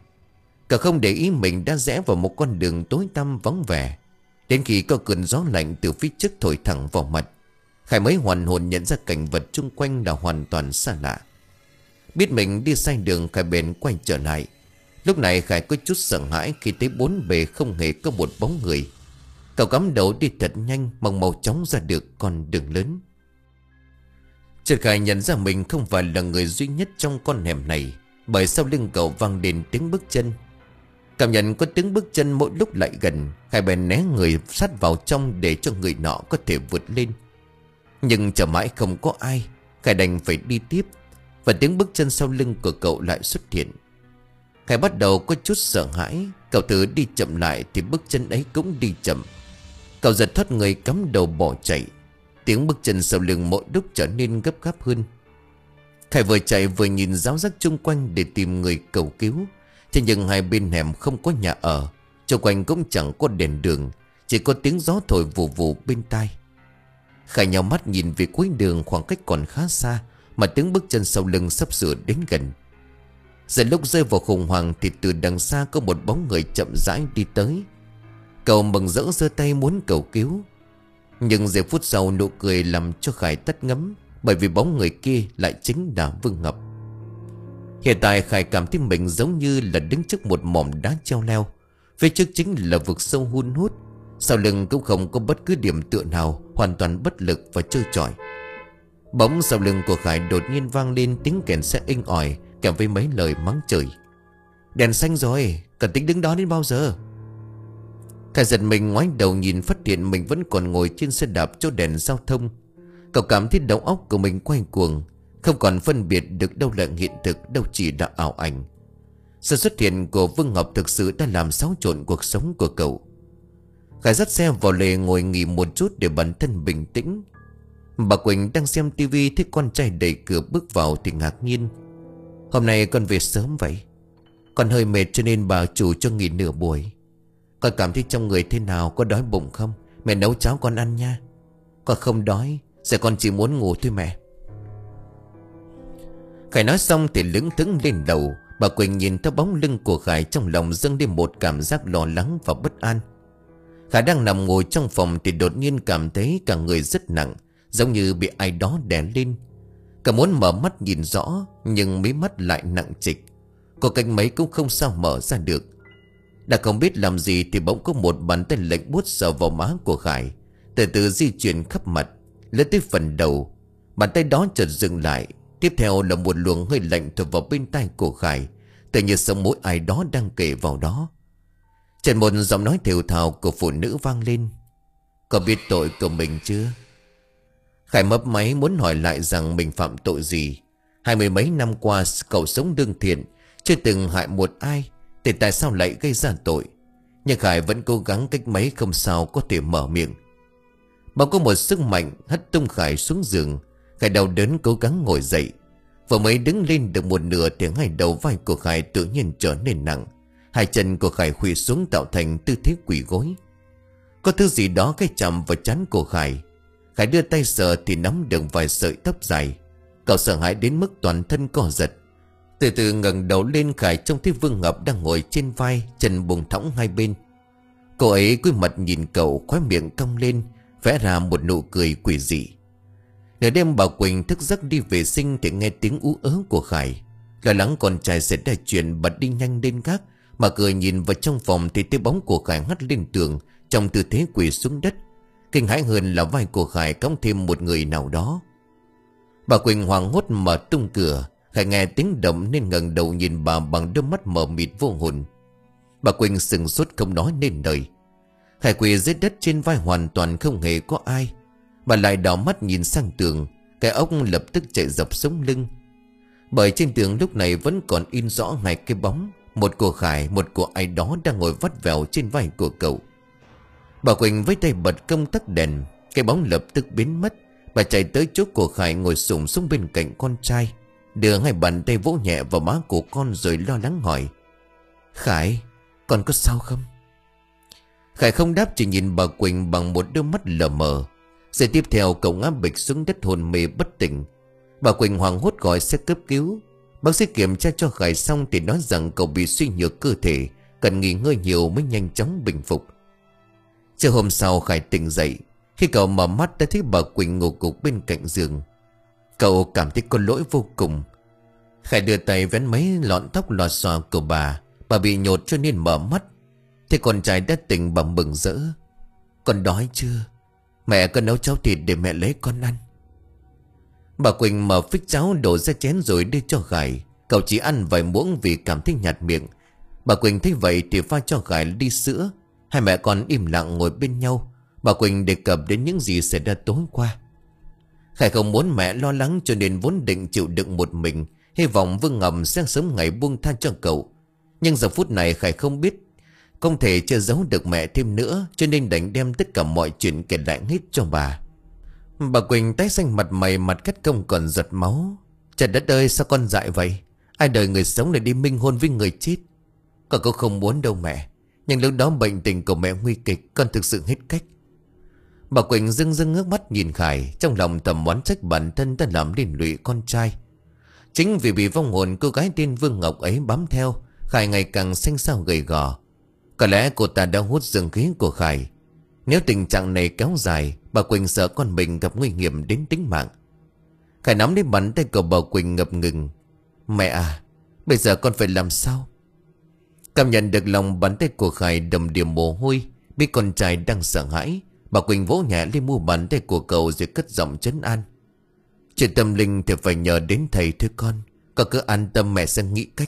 Cả không để ý mình đã rẽ vào một con đường tối tăm vắng vẻ. Đến khi có cơn gió lạnh từ phía trước thổi thẳng vào mặt, Khải mới hoàn hồn nhận ra cảnh vật chung quanh là hoàn toàn xa lạ. Biết mình đi sai đường, Khải bèn quay trở lại. Lúc này Khải có chút sợ hãi khi thấy bốn bề không hề có một bóng người. Cậu cắm đầu đi thật nhanh, mong mau chóng ra được con đường lớn. Chợt Khải nhận ra mình không phải là người duy nhất trong con hẻm này, bởi sau lưng cậu vang lên tiếng bước chân. Cảm nhận có tiếng bước chân mỗi lúc lại gần, Khải bèn né người sát vào trong để cho người nọ có thể vượt lên. Nhưng chờ mãi không có ai, Khải đành phải đi tiếp. Và tiếng bước chân sau lưng của cậu lại xuất hiện. Khải bắt đầu có chút sợ hãi. Cậu thử đi chậm lại thì bước chân ấy cũng đi chậm. Cậu giật thoát người cắm đầu bỏ chạy. Tiếng bước chân sau lưng mỗi lúc trở nên gấp gáp hơn. Khải vừa chạy vừa nhìn ráo rác chung quanh để tìm người cầu cứu. Thế nhưng hai bên hẻm không có nhà ở, xung quanh cũng chẳng có đèn đường, chỉ có tiếng gió thổi vù vù bên tai. Khải nhào mắt nhìn về cuối đường, khoảng cách còn khá xa mà tiếng bước chân sau lưng sắp sửa đến gần. Giờ lúc rơi vào khủng hoảng thì từ đằng xa có một bóng người chậm rãi đi tới. Cậu mừng rỡ giơ tay muốn cầu cứu. Nhưng giây phút sau nụ cười làm cho Khải tắt ngấm, bởi vì bóng người kia lại chính là Vương Ngọc. Hiện tại Khải cảm thấy mình giống như là đứng trước một mỏm đá treo leo. Phía trước chính là vực sâu hun hút, sau lưng cũng không có bất cứ điểm tựa nào, hoàn toàn bất lực và trơ trọi. Bỗng sau lưng của Khải đột nhiên vang lên tiếng kèn xe inh ỏi, kèm với mấy lời mắng chửi. Đèn xanh rồi, cần tính đứng đó đến bao giờ? Khải giật mình ngoái đầu nhìn, phát hiện mình vẫn còn ngồi trên xe đạp chỗ đèn giao thông. Cậu cảm thấy đầu óc của mình quay cuồng, không còn phân biệt được đâu là hiện thực, đâu chỉ là ảo ảnh. Sự xuất hiện của Vương Ngọc thực sự đã làm xáo trộn cuộc sống của cậu. Khải dắt xe vào lề ngồi nghỉ một chút để bản thân bình tĩnh. Bà Quỳnh đang xem tivi thấy con trai đẩy cửa bước vào thì ngạc nhiên. Hôm nay con về sớm vậy? Con hơi mệt cho nên bà chủ cho nghỉ nửa buổi. Con cảm thấy trong người thế nào, có đói bụng không? Mẹ nấu cháo con ăn nha. Con không đói, giờ con chỉ muốn ngủ thôi mẹ. Khải nói xong thì lững thững lên đầu. Bà Quỳnh nhìn theo bóng lưng của Khải, trong lòng dâng lên một cảm giác lo lắng và bất an. Khải đang nằm ngồi trong phòng thì đột nhiên cảm thấy cả người rất nặng, giống như bị ai đó đè lên. Cả muốn mở mắt nhìn rõ, nhưng mí mắt lại nặng trịch. Có cánh mấy cũng không sao mở ra được. Đã không biết làm gì thì bỗng có một bàn tay lạnh buốt sờ vào má của Khải, từ từ di chuyển khắp mặt, lên tới phần đầu. Bàn tay đó chợt dừng lại. Tiếp theo là một luồng hơi lạnh thổi vào bên tai của Khải, tự như sống mũi ai đó đang kể vào đó. Trên một giọng nói thều thào của phụ nữ vang lên. Có biết tội của mình chưa? Khải mấp máy muốn hỏi lại rằng mình phạm tội gì. Hai mươi mấy năm qua cậu sống đương thiện, chưa từng hại một ai, thì tại sao lại gây ra tội? Nhưng Khải vẫn cố gắng cách mấy không sao có thể mở miệng. Bỗng có một sức mạnh hất tung Khải xuống giường. Khải đau đớn cố gắng ngồi dậy. Vừa mới đứng lên được một nửa thì ngay đầu vai của Khải tự nhiên trở nên nặng. Hai chân của Khải khuỵu xuống tạo thành tư thế quỳ gối. Có thứ gì đó cái chạm vào trán của Khải. Khải đưa tay sờ thì nắm được vài sợi tóc dài. Cậu sợ hãi đến mức toàn thân co giật. Từ từ ngẩng đầu lên, Khải trông thấy Vương Ngọc đang ngồi trên vai, chân buông thõng hai bên. Cô ấy cúi mặt nhìn cậu, khóe miệng cong lên, vẽ ra một nụ cười quỷ dị. Nửa đêm bà Quỳnh thức giấc đi vệ sinh thì nghe tiếng ú ớ của Khải. Lo lắng con trai sẽ ra chuyện, bà đi nhanh lên gác, mà cười nhìn vào trong phòng thì thấy bóng của Khải hắt lên tường trong tư thế quỳ xuống đất. Kinh hãi hơn là vai của Khải cõng thêm một người nào đó. Bà Quỳnh hoảng hốt mở tung cửa. Khải nghe tiếng động nên ngẩng đầu nhìn bà bằng đôi mắt mờ mịt vô hồn. Bà Quỳnh sừng sốt không nói nên lời. Khải quỳ dưới đất trên vai hoàn toàn không hề có ai. Bà lại đảo mắt nhìn sang tường. Cái óc lập tức chạy dọc sống lưng. Bởi trên tường lúc này vẫn còn in rõ ngay cái bóng, một của Khải, một của ai đó đang ngồi vắt vẻo trên vai của cậu. Bà Quỳnh với tay bật công tắc đèn. Cái bóng lập tức biến mất. Bà chạy tới chỗ của Khải ngồi xổm xuống bên cạnh con trai, đưa hai bàn tay vỗ nhẹ vào má của con rồi lo lắng hỏi. Khải, con có sao không? Khải không đáp, chỉ nhìn bà Quỳnh bằng một đôi mắt lờ mờ. Giây tiếp theo cậu ngã bịch xuống đất hôn mê bất tỉnh. Bà Quỳnh hoảng hốt gọi xe cấp cứu. Bác sĩ kiểm tra cho Khải xong thì nói rằng cậu bị suy nhược cơ thể, cần nghỉ ngơi nhiều mới nhanh chóng bình phục. Chiều hôm sau Khải tỉnh dậy. Khi cậu mở mắt đã thấy bà Quỳnh ngủ gục bên cạnh giường. Cậu cảm thấy có lỗi vô cùng. Khải đưa tay vén mấy lọn tóc lòa xòa của bà. Bà bị nhột cho nên mở mắt. Thế con trai đã tỉnh, bà mừng rỡ. Con đói chưa? Mẹ có nấu cháo thịt để mẹ lấy con ăn. Bà Quỳnh mở phích cháo đổ ra chén rồi đưa cho Khải. Cậu chỉ ăn vài muỗng vì cảm thấy nhạt miệng. Bà Quỳnh thấy vậy thì pha cho Khải ly sữa. Hai mẹ con im lặng ngồi bên nhau. Bà Quỳnh đề cập đến những gì xảy ra tối qua. Khải không muốn mẹ lo lắng cho nên vốn định chịu đựng một mình, hy vọng Vương Ngọc sẽ sớm ngày buông tha cho cậu. Nhưng giờ phút này Khải không biết, không thể che giấu được mẹ thêm nữa, cho nên đành đem tất cả mọi chuyện kể lại hết cho bà. Bà Quỳnh tái xanh mặt mày, mặt cắt công còn giật máu. Trời đất ơi, sao con dại vậy? Ai đời người sống lại đi minh hôn với người chết? Con cũng không muốn đâu mẹ, nhưng lúc đó bệnh tình của mẹ nguy kịch, con thực sự hết cách. Bà Quỳnh rưng rưng ngước mắt nhìn Khải, trong lòng thầm oán trách bản thân đã làm liên lụy con trai. Chính vì bị vong hồn cô gái tên Vương Ngọc ấy bám theo, Khải ngày càng xanh xao gầy gò. Có lẽ cô ta đã hút dương khí của Khải. Nếu tình trạng này kéo dài, bà Quỳnh sợ con mình gặp nguy hiểm đến tính mạng. Khải nắm lấy bàn tay của bà Quỳnh ngập ngừng. Mẹ à, bây giờ con phải làm sao? Cảm nhận được lòng bàn tay của Khải đầm đìa mồ hôi, biết con trai đang sợ hãi, bà Quỳnh vỗ nhẹ lên mu bàn tay của cậu rồi cất giọng trấn an. Chuyện tâm linh thì phải nhờ đến thầy thôi con. Con cứ an tâm, mẹ sẽ nghĩ cách.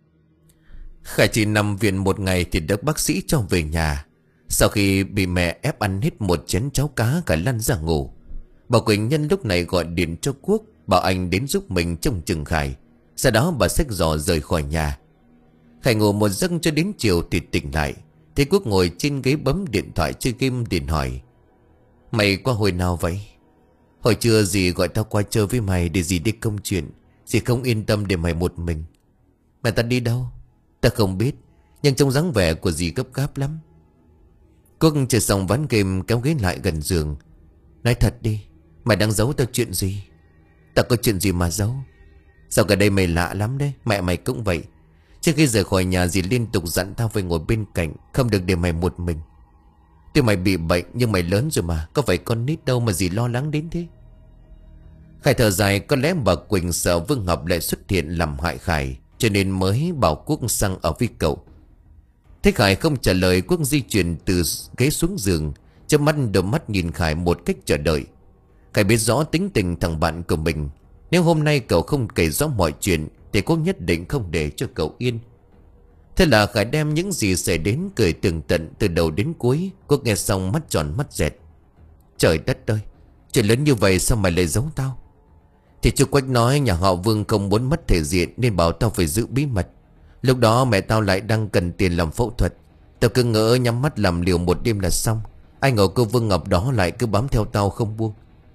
Khải chỉ nằm viện một ngày thì được bác sĩ cho về nhà. Sau khi bị mẹ ép ăn hết một chén cháo cá, cả lăn ra ngủ. Bà Quỳnh nhân lúc này gọi điện cho Quốc, bảo anh đến giúp mình trông chừng Khải. Sau đó bà xách giỏ rời khỏi nhà. Khải ngủ một giấc cho đến chiều thì tỉnh lại. Thấy Quốc ngồi trên ghế bấm điện thoại chơi game, điện hỏi. Mày qua hồi nào vậy? Hồi trưa dì gọi tao qua chơi với mày để dì đi công chuyện. Dì không yên tâm để mày một mình. Mẹ ta đi đâu? Ta không biết, nhưng trông dáng vẻ của dì gấp gáp lắm. Quốc chơi xong ván game kéo ghế lại gần giường. Nói thật đi, mày đang giấu tao chuyện gì? Tao có chuyện gì mà giấu? Sao gần đây mày lạ lắm đấy, mẹ mày cũng vậy. Trước khi rời khỏi nhà dì liên tục dặn tao phải ngồi bên cạnh, không được để mày một mình. Tuy mày bị bệnh nhưng mày lớn rồi mà, có phải con nít đâu mà dì lo lắng đến thế. Khải thở dài, có lẽ bà Quỳnh sợ Vương Ngọc lại xuất hiện làm hại Khải, cho nên mới bảo Quốc sang ở với cậu. Thấy Khải không trả lời, Quốc di chuyển từ ghế xuống giường, chớp mắt đôi mắt nhìn Khải một cách chờ đợi. Khải biết rõ tính tình thằng bạn của mình. Nếu hôm nay cậu không kể rõ mọi chuyện thì Quốc nhất định không để cho cậu yên. Thế là Khải đem những gì xảy đến kể tường tận từ đầu đến cuối. Quốc nghe xong mắt tròn mắt dẹt. Trời đất ơi, chuyện lớn như vậy sao mày lại giấu tao? Thì chú Quách nói nhà họ Vương không muốn mất thể diện nên bảo tao phải giữ bí mật. Lúc đó mẹ tao lại đang cần tiền làm phẫu thuật. Tao cứ ngỡ nhắm mắt làm liều một đêm là xong. Ai ngờ cô Vương Ngọc đó lại cứ bám theo tao không buông.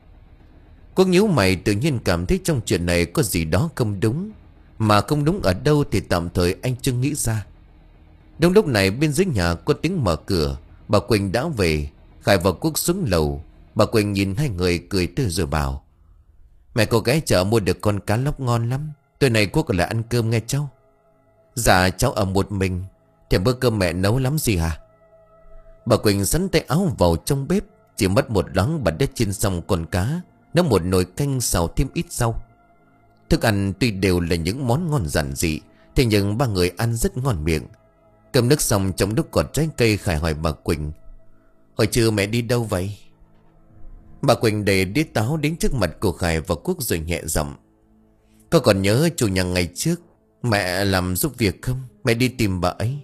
Quốc nhíu mày, tự nhiên cảm thấy trong chuyện này có gì đó không đúng. Mà không đúng ở đâu thì tạm thời anh chưa nghĩ ra. Đúng lúc này bên dưới nhà có tiếng mở cửa. Bà Quỳnh đã về. Khải và Quốc xuống lầu. Bà Quỳnh nhìn hai người cười tươi rồi bảo. Mẹ cô gái chợ mua được con cá lóc ngon lắm. Tối nay Quốc lại ăn cơm nghe cháu. Dạ cháu ở một mình. Thì bữa cơm mẹ nấu lắm gì hả? Bà Quỳnh sắn tay áo vào trong bếp. Chỉ mất một loáng bà đã chiên xong con cá, nấu một nồi canh xào thêm ít rau. Thức ăn tuy đều là những món ngon giản dị, thế nhưng ba người ăn rất ngon miệng. Cơm nước xong trong lúc còn trái cây, Khải hỏi bà Quỳnh. Hồi trưa mẹ đi đâu vậy? Bà Quỳnh để đĩa táo đến trước mặt của Khải và Quốc rồi nhẹ giọng. Con còn nhớ chủ nhà ngày trước mẹ làm giúp việc không? Mẹ đi tìm bà ấy.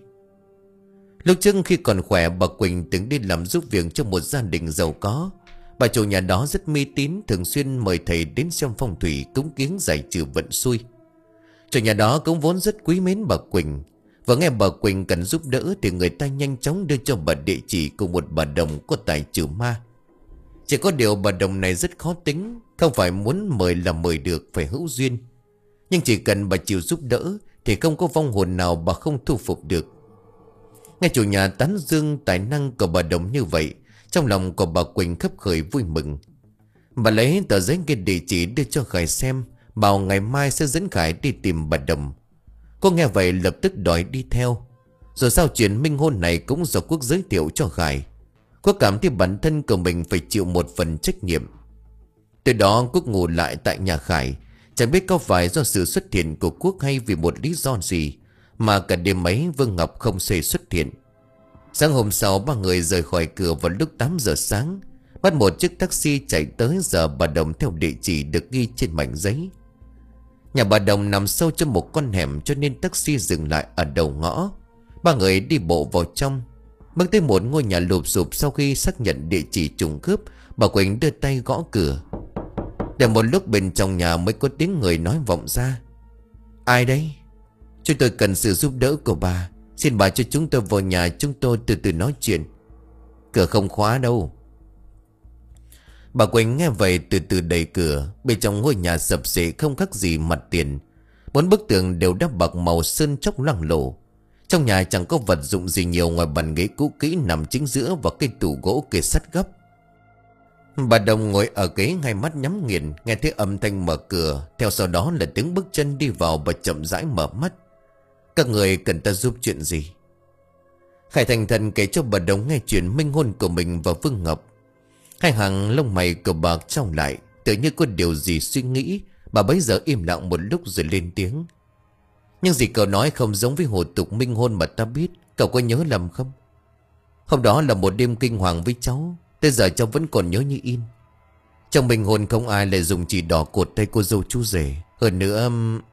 Lúc trước khi còn khỏe, bà Quỳnh từng đi làm giúp việc cho một gia đình giàu có. Bà chủ nhà đó rất mê tín, thường xuyên mời thầy đến xem phong thủy, cúng kiếng giải trừ vận xui. Chủ nhà đó cũng vốn rất quý mến bà Quỳnh. Và nghe bà Quỳnh cần giúp đỡ thì người ta nhanh chóng đưa cho bà địa chỉ của một bà đồng có tài trừ ma. Chỉ có điều bà đồng này rất khó tính, không phải muốn mời là mời được, phải hữu duyên. Nhưng chỉ cần bà chịu giúp đỡ thì không có vong hồn nào bà không thu phục được. Nghe chủ nhà tán dương tài năng của bà đồng như vậy, trong lòng của bà Quỳnh khấp khởi vui mừng. Bà lấy tờ giấy ghi địa chỉ đưa cho Khải xem, bảo ngày mai sẽ dẫn Khải đi tìm bà đồng. Cô nghe vậy lập tức đòi đi theo. Rồi sau chuyện minh hôn này cũng do Quốc giới thiệu cho Khải. Quốc cảm thấy bản thân của mình phải chịu một phần trách nhiệm. Từ đó Quốc ngủ lại tại nhà Khải. Chẳng biết có phải do sự xuất hiện của Quốc hay vì một lý do gì mà cả đêm ấy Vương Ngọc không xề xuất hiện. Sáng hôm sau ba người rời khỏi cửa vào lúc tám giờ sáng, bắt một chiếc taxi chạy tới giờ bà đồng theo địa chỉ được ghi trên mảnh giấy. Nhà bà đồng nằm sâu trong một con hẻm cho nên taxi dừng lại ở đầu ngõ. Ba người đi bộ vào trong, bước tới một ngôi nhà lụp xụp. Sau khi xác nhận địa chỉ trùng khớp, bà Quỳnh đưa tay gõ cửa. Để một lúc bên trong nhà mới có tiếng người nói vọng ra. Ai đấy? Chúng tôi cần sự giúp đỡ của bà. Xin bà cho chúng tôi vào nhà, chúng tôi từ từ nói chuyện. Cửa không khóa đâu. Bà Quỳnh nghe vậy từ từ đẩy cửa. Bên trong ngôi nhà sập xệ không khác gì mặt tiền. Bốn bức tường đều đắp bạc màu sơn chóc loang lổ. Trong nhà chẳng có vật dụng gì nhiều ngoài bàn ghế cũ kỹ nằm chính giữa và cây tủ gỗ kê sắt gấp. Bà Đồng ngồi ở ghế, hai mắt nhắm nghiền, nghe thấy âm thanh mở cửa, theo sau đó là tiếng bước chân đi vào. Bà chậm rãi mở mắt. Các người cần ta giúp chuyện gì? Khải thành thần kể cho bà Đồng nghe chuyện minh hôn của mình và Vương Ngọc. Hai hàng lông mày của bà trao lại, tự như có điều gì suy nghĩ. Bà bấy giờ im lặng một lúc rồi lên tiếng. Nhưng gì cậu nói không giống với hồ tục minh hôn mà ta biết. Cậu có nhớ lầm không? Hôm đó là một đêm kinh hoàng với cháu. Tới giờ cháu vẫn còn nhớ như in. Trong minh hôn không ai lại dùng chỉ đỏ cột tay cô dâu chú rể. Hơn nữa...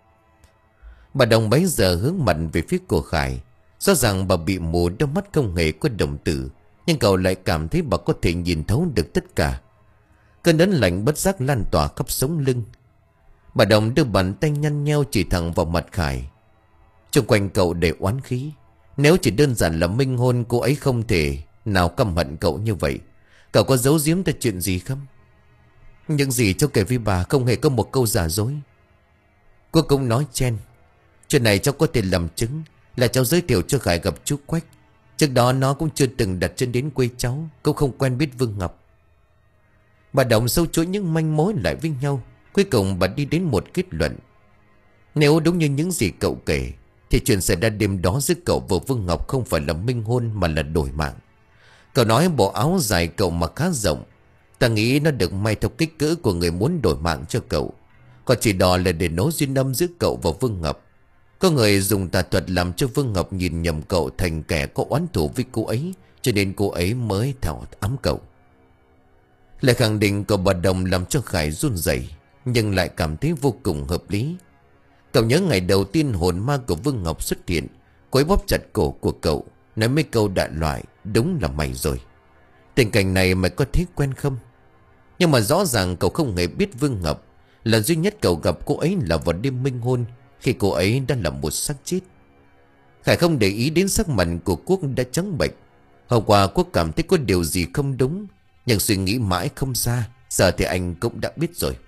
Bà Đồng bấy giờ hướng mặt về phía của Khải. Rõ ràng bà bị mù, đôi mắt không hề có đồng tử. Nhưng cậu lại cảm thấy bà có thể nhìn thấu được tất cả. Cơn ớn lạnh bất giác lan tỏa khắp sống lưng. Bà Đồng đưa bàn tay nhăn nheo chỉ thẳng vào mặt Khải. Xung quanh cậu đầy oán khí. Nếu chỉ đơn giản là minh hôn, cô ấy không thể nào căm hận cậu như vậy. Cậu có giấu giếm ta chuyện gì không? Những gì cháu kể với bà không hề có một câu giả dối. Cô cũng nói chen. Chuyện này cháu có thể làm chứng. Là cháu giới thiệu cho Khải gặp chú Quách. Trước đó nó cũng chưa từng đặt chân đến quê cháu, cũng không quen biết Vương Ngọc. Bà Đồng sâu chuỗi những manh mối lại với nhau. Cuối cùng bà đi đến một kết luận. Nếu đúng như những gì cậu kể, thì chuyện xảy ra đêm đó giữa cậu và Vương Ngọc không phải là minh hôn mà là đổi mạng. Cậu nói bộ áo dài cậu mặc khá rộng. Ta nghĩ nó được may theo kích cỡ của người muốn đổi mạng cho cậu. Còn chỉ đỏ là để nối duyên âm giữa cậu và Vương Ngọc. Có người dùng tà thuật làm cho Vương Ngọc nhìn nhầm cậu thành kẻ có oán thù với cô ấy, cho nên cô ấy mới thảo ám cậu. Lời khẳng định của bà Đồng làm cho Khải run rẩy, nhưng lại cảm thấy vô cùng hợp lý. Cậu nhớ ngày đầu tiên hồn ma của Vương Ngọc xuất hiện, cô ấy bóp chặt cổ của cậu, nói mấy câu đại loại. Đúng là mày rồi. Tình cảnh này mày có thấy quen không? Nhưng mà rõ ràng cậu không hề biết Vương Ngọc. Lần duy nhất cậu gặp cô ấy là vào đêm minh hôn, khi cô ấy đã là một xác chết. Khải không để ý đến sắc mặt của Quốc đã trắng bệch. Hôm qua Quốc cảm thấy có điều gì không đúng, nhưng suy nghĩ mãi không ra. Giờ thì anh cũng đã biết rồi.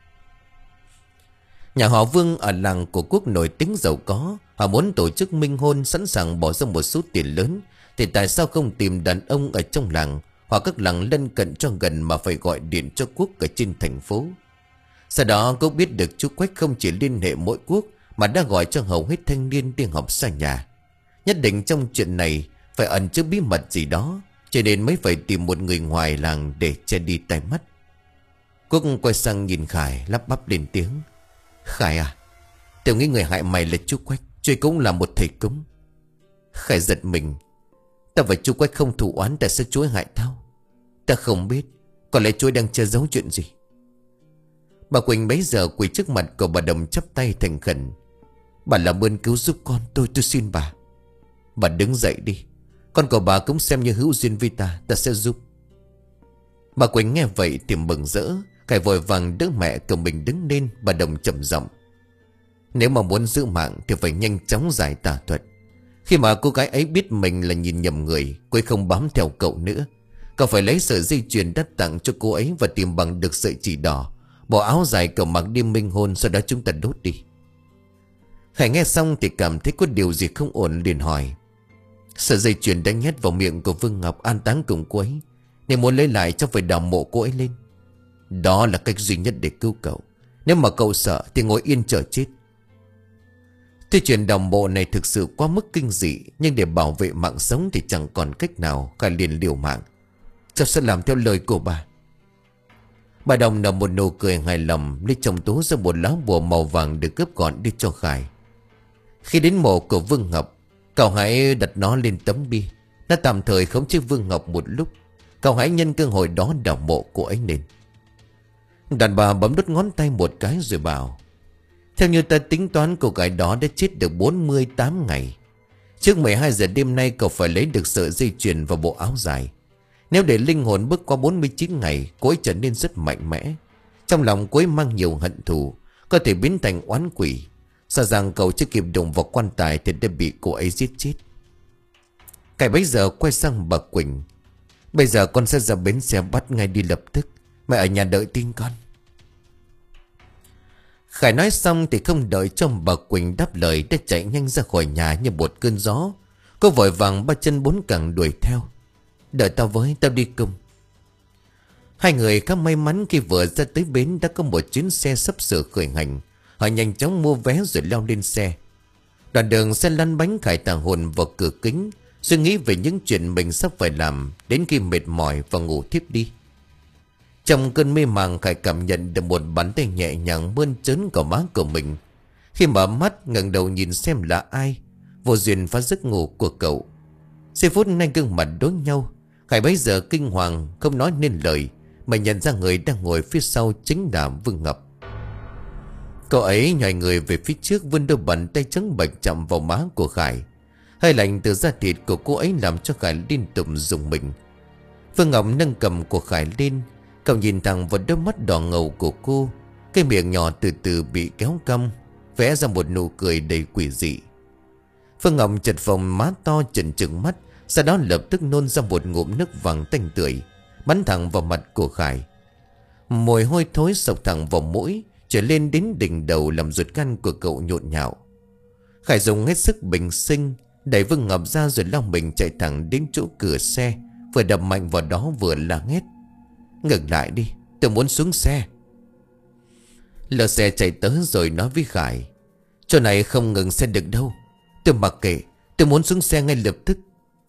Nhà họ Vương ở làng của Quốc nổi tiếng giàu có. Họ muốn tổ chức minh hôn, sẵn sàng bỏ ra một số tiền lớn. Thì tại sao không tìm đàn ông ở trong làng hoặc các làng lân cận cho gần, mà phải gọi điện cho Quốc ở trên thành phố? Sau đó Quốc biết được chú Quách không chỉ liên hệ mỗi Quốc, mà đã gọi cho hầu hết thanh niên đi học xa nhà. Nhất định trong chuyện này phải ẩn chứa bí mật gì đó, cho nên mới phải tìm một người ngoài làng để che đi tai mắt. Quốc quay sang nhìn Khải, lắp bắp lên tiếng. Khải à, tao nghĩ người hại mày là chú Quách, chú cũng là một thầy cúng. Khải giật mình. Tao và chú Quách không thù oán, tại sao chú hại tao? Ta không biết. Có lẽ chú đang che giấu chuyện gì. Bà Quỳnh bấy giờ quỳ trước mặt của bà Đồng chắp tay thành khẩn. Bà làm ơn cứu giúp con tôi, tôi xin bà. Bà đứng dậy đi. Con của bà cũng xem như hữu duyên với ta, ta sẽ giúp. Bà Quỳnh nghe vậy thì mừng rỡ. Khải vội vàng đỡ mẹ của mình đứng lên. Bà Đồng trầm giọng. Nếu mà muốn giữ mạng thì phải nhanh chóng giải tà thuật. Khi mà cô gái ấy biết mình là nhìn nhầm người, cô ấy không bám theo cậu nữa. Cậu phải lấy sợi dây chuyền đắt tặng cho cô ấy và tìm bằng được sợi chỉ đỏ, bộ áo dài cậu mặc đêm minh hôn, sau đó chúng ta đốt đi. Khải nghe xong thì cảm thấy có điều gì không ổn, liền hỏi. Sợi dây chuyền đã nhét vào miệng của Vương Ngọc an táng cùng cô ấy, nên muốn lấy lại chắc phải đào mộ cô ấy lên. Đó là cách duy nhất để cứu cậu. Nếu mà cậu sợ thì ngồi yên chờ chết. Thế chuyện đào mộ này thực sự quá mức kinh dị, nhưng để bảo vệ mạng sống thì chẳng còn cách nào. Khải liền liều mạng. Cháu sẽ làm theo lời của bà. Bà Đồng nở một nụ cười hài lòng, lấy trong túi ra một lá bùa màu vàng được gấp gọn đi cho Khải. Khi đến mộ của Vương Ngọc, cậu hãy đặt nó lên tấm bia. Nó tạm thời khống chế Vương Ngọc một lúc. Cậu hãy nhân cơ hội đó đào mộ của ấy lên. Đàn bà bấm đốt ngón tay một cái rồi bảo. Theo như ta tính toán, cô gái đó đã chết được bốn mươi tám ngày. Trước mười hai giờ đêm nay cậu phải lấy được sợi dây chuyền và bộ áo dài. Nếu để linh hồn bước qua bốn mươi chín ngày, cô ấy trở nên rất mạnh mẽ. Trong lòng cô ấy mang nhiều hận thù, có thể biến thành oán quỷ. Sợ rằng cậu chưa kịp đụng vào quan tài thì đã bị cô ấy giết chết. Cái bấy giờ quay sang bà Quỳnh. Bây giờ con sẽ ra bến xe bắt ngay đi lập tức. Mẹ ở nhà đợi tin con. Khải nói xong thì không đợi cho bà Quỳnh đáp lời, đã chạy nhanh ra khỏi nhà như một cơn gió. Cô vội vàng ba chân bốn cẳng đuổi theo. Đợi tao với, tao đi cùng. Hai người khá may mắn khi vừa ra tới bến đã có một chuyến xe sắp sửa khởi hành. Họ nhanh chóng mua vé rồi leo lên xe. Đoạn đường xe lăn bánh, Khải tàng hồn vào cửa kính, suy nghĩ về những chuyện mình sắp phải làm, đến khi mệt mỏi và ngủ thiếp đi. Trong cơn mê màng, Khải cảm nhận được một bàn tay nhẹ nhàng mơn trớn vào má của mình. Khi mở mắt ngẩng đầu nhìn xem là ai, vô duyên phá giấc ngủ của cậu. Giây phút nay gương mặt đối nhau, Khải bấy giờ kinh hoàng không nói nên lời, mà nhận ra người đang ngồi phía sau chính là Vương Ngọc. Cậu ấy nhòi người về phía trước, vươn đôi bàn tay trắng bệch chạm vào má của Khải. Hơi lạnh từ da thịt của cô ấy làm cho Khải liên tục rùng mình. Vương Ngọc nâng cầm của Khải lên, cậu nhìn thẳng vào đôi mắt đỏ ngầu của cô. Cái miệng nhỏ từ từ bị kéo cong, vẽ ra một nụ cười đầy quỷ dị. Vương Ngọc chật phồng má to trừng trừng mắt, sau đó lập tức nôn ra một ngụm nước vàng tanh tưởi, bắn thẳng vào mặt của Khải. Mùi hôi thối sộc thẳng vào mũi, trở lên đến đỉnh đầu làm ruột gan của cậu nhộn nhạo. Khải dùng hết sức bình sinh đẩy Vương Ngọc ra rồi lao mình chạy thẳng đến chỗ cửa xe, vừa đập mạnh vào đó vừa la hét: Ngừng lại đi, tôi muốn xuống xe. Lơ xe chạy tới rồi nói với Khải: Chỗ này không ngừng xe được đâu, tôi mặc kệ, tôi muốn xuống xe ngay lập tức.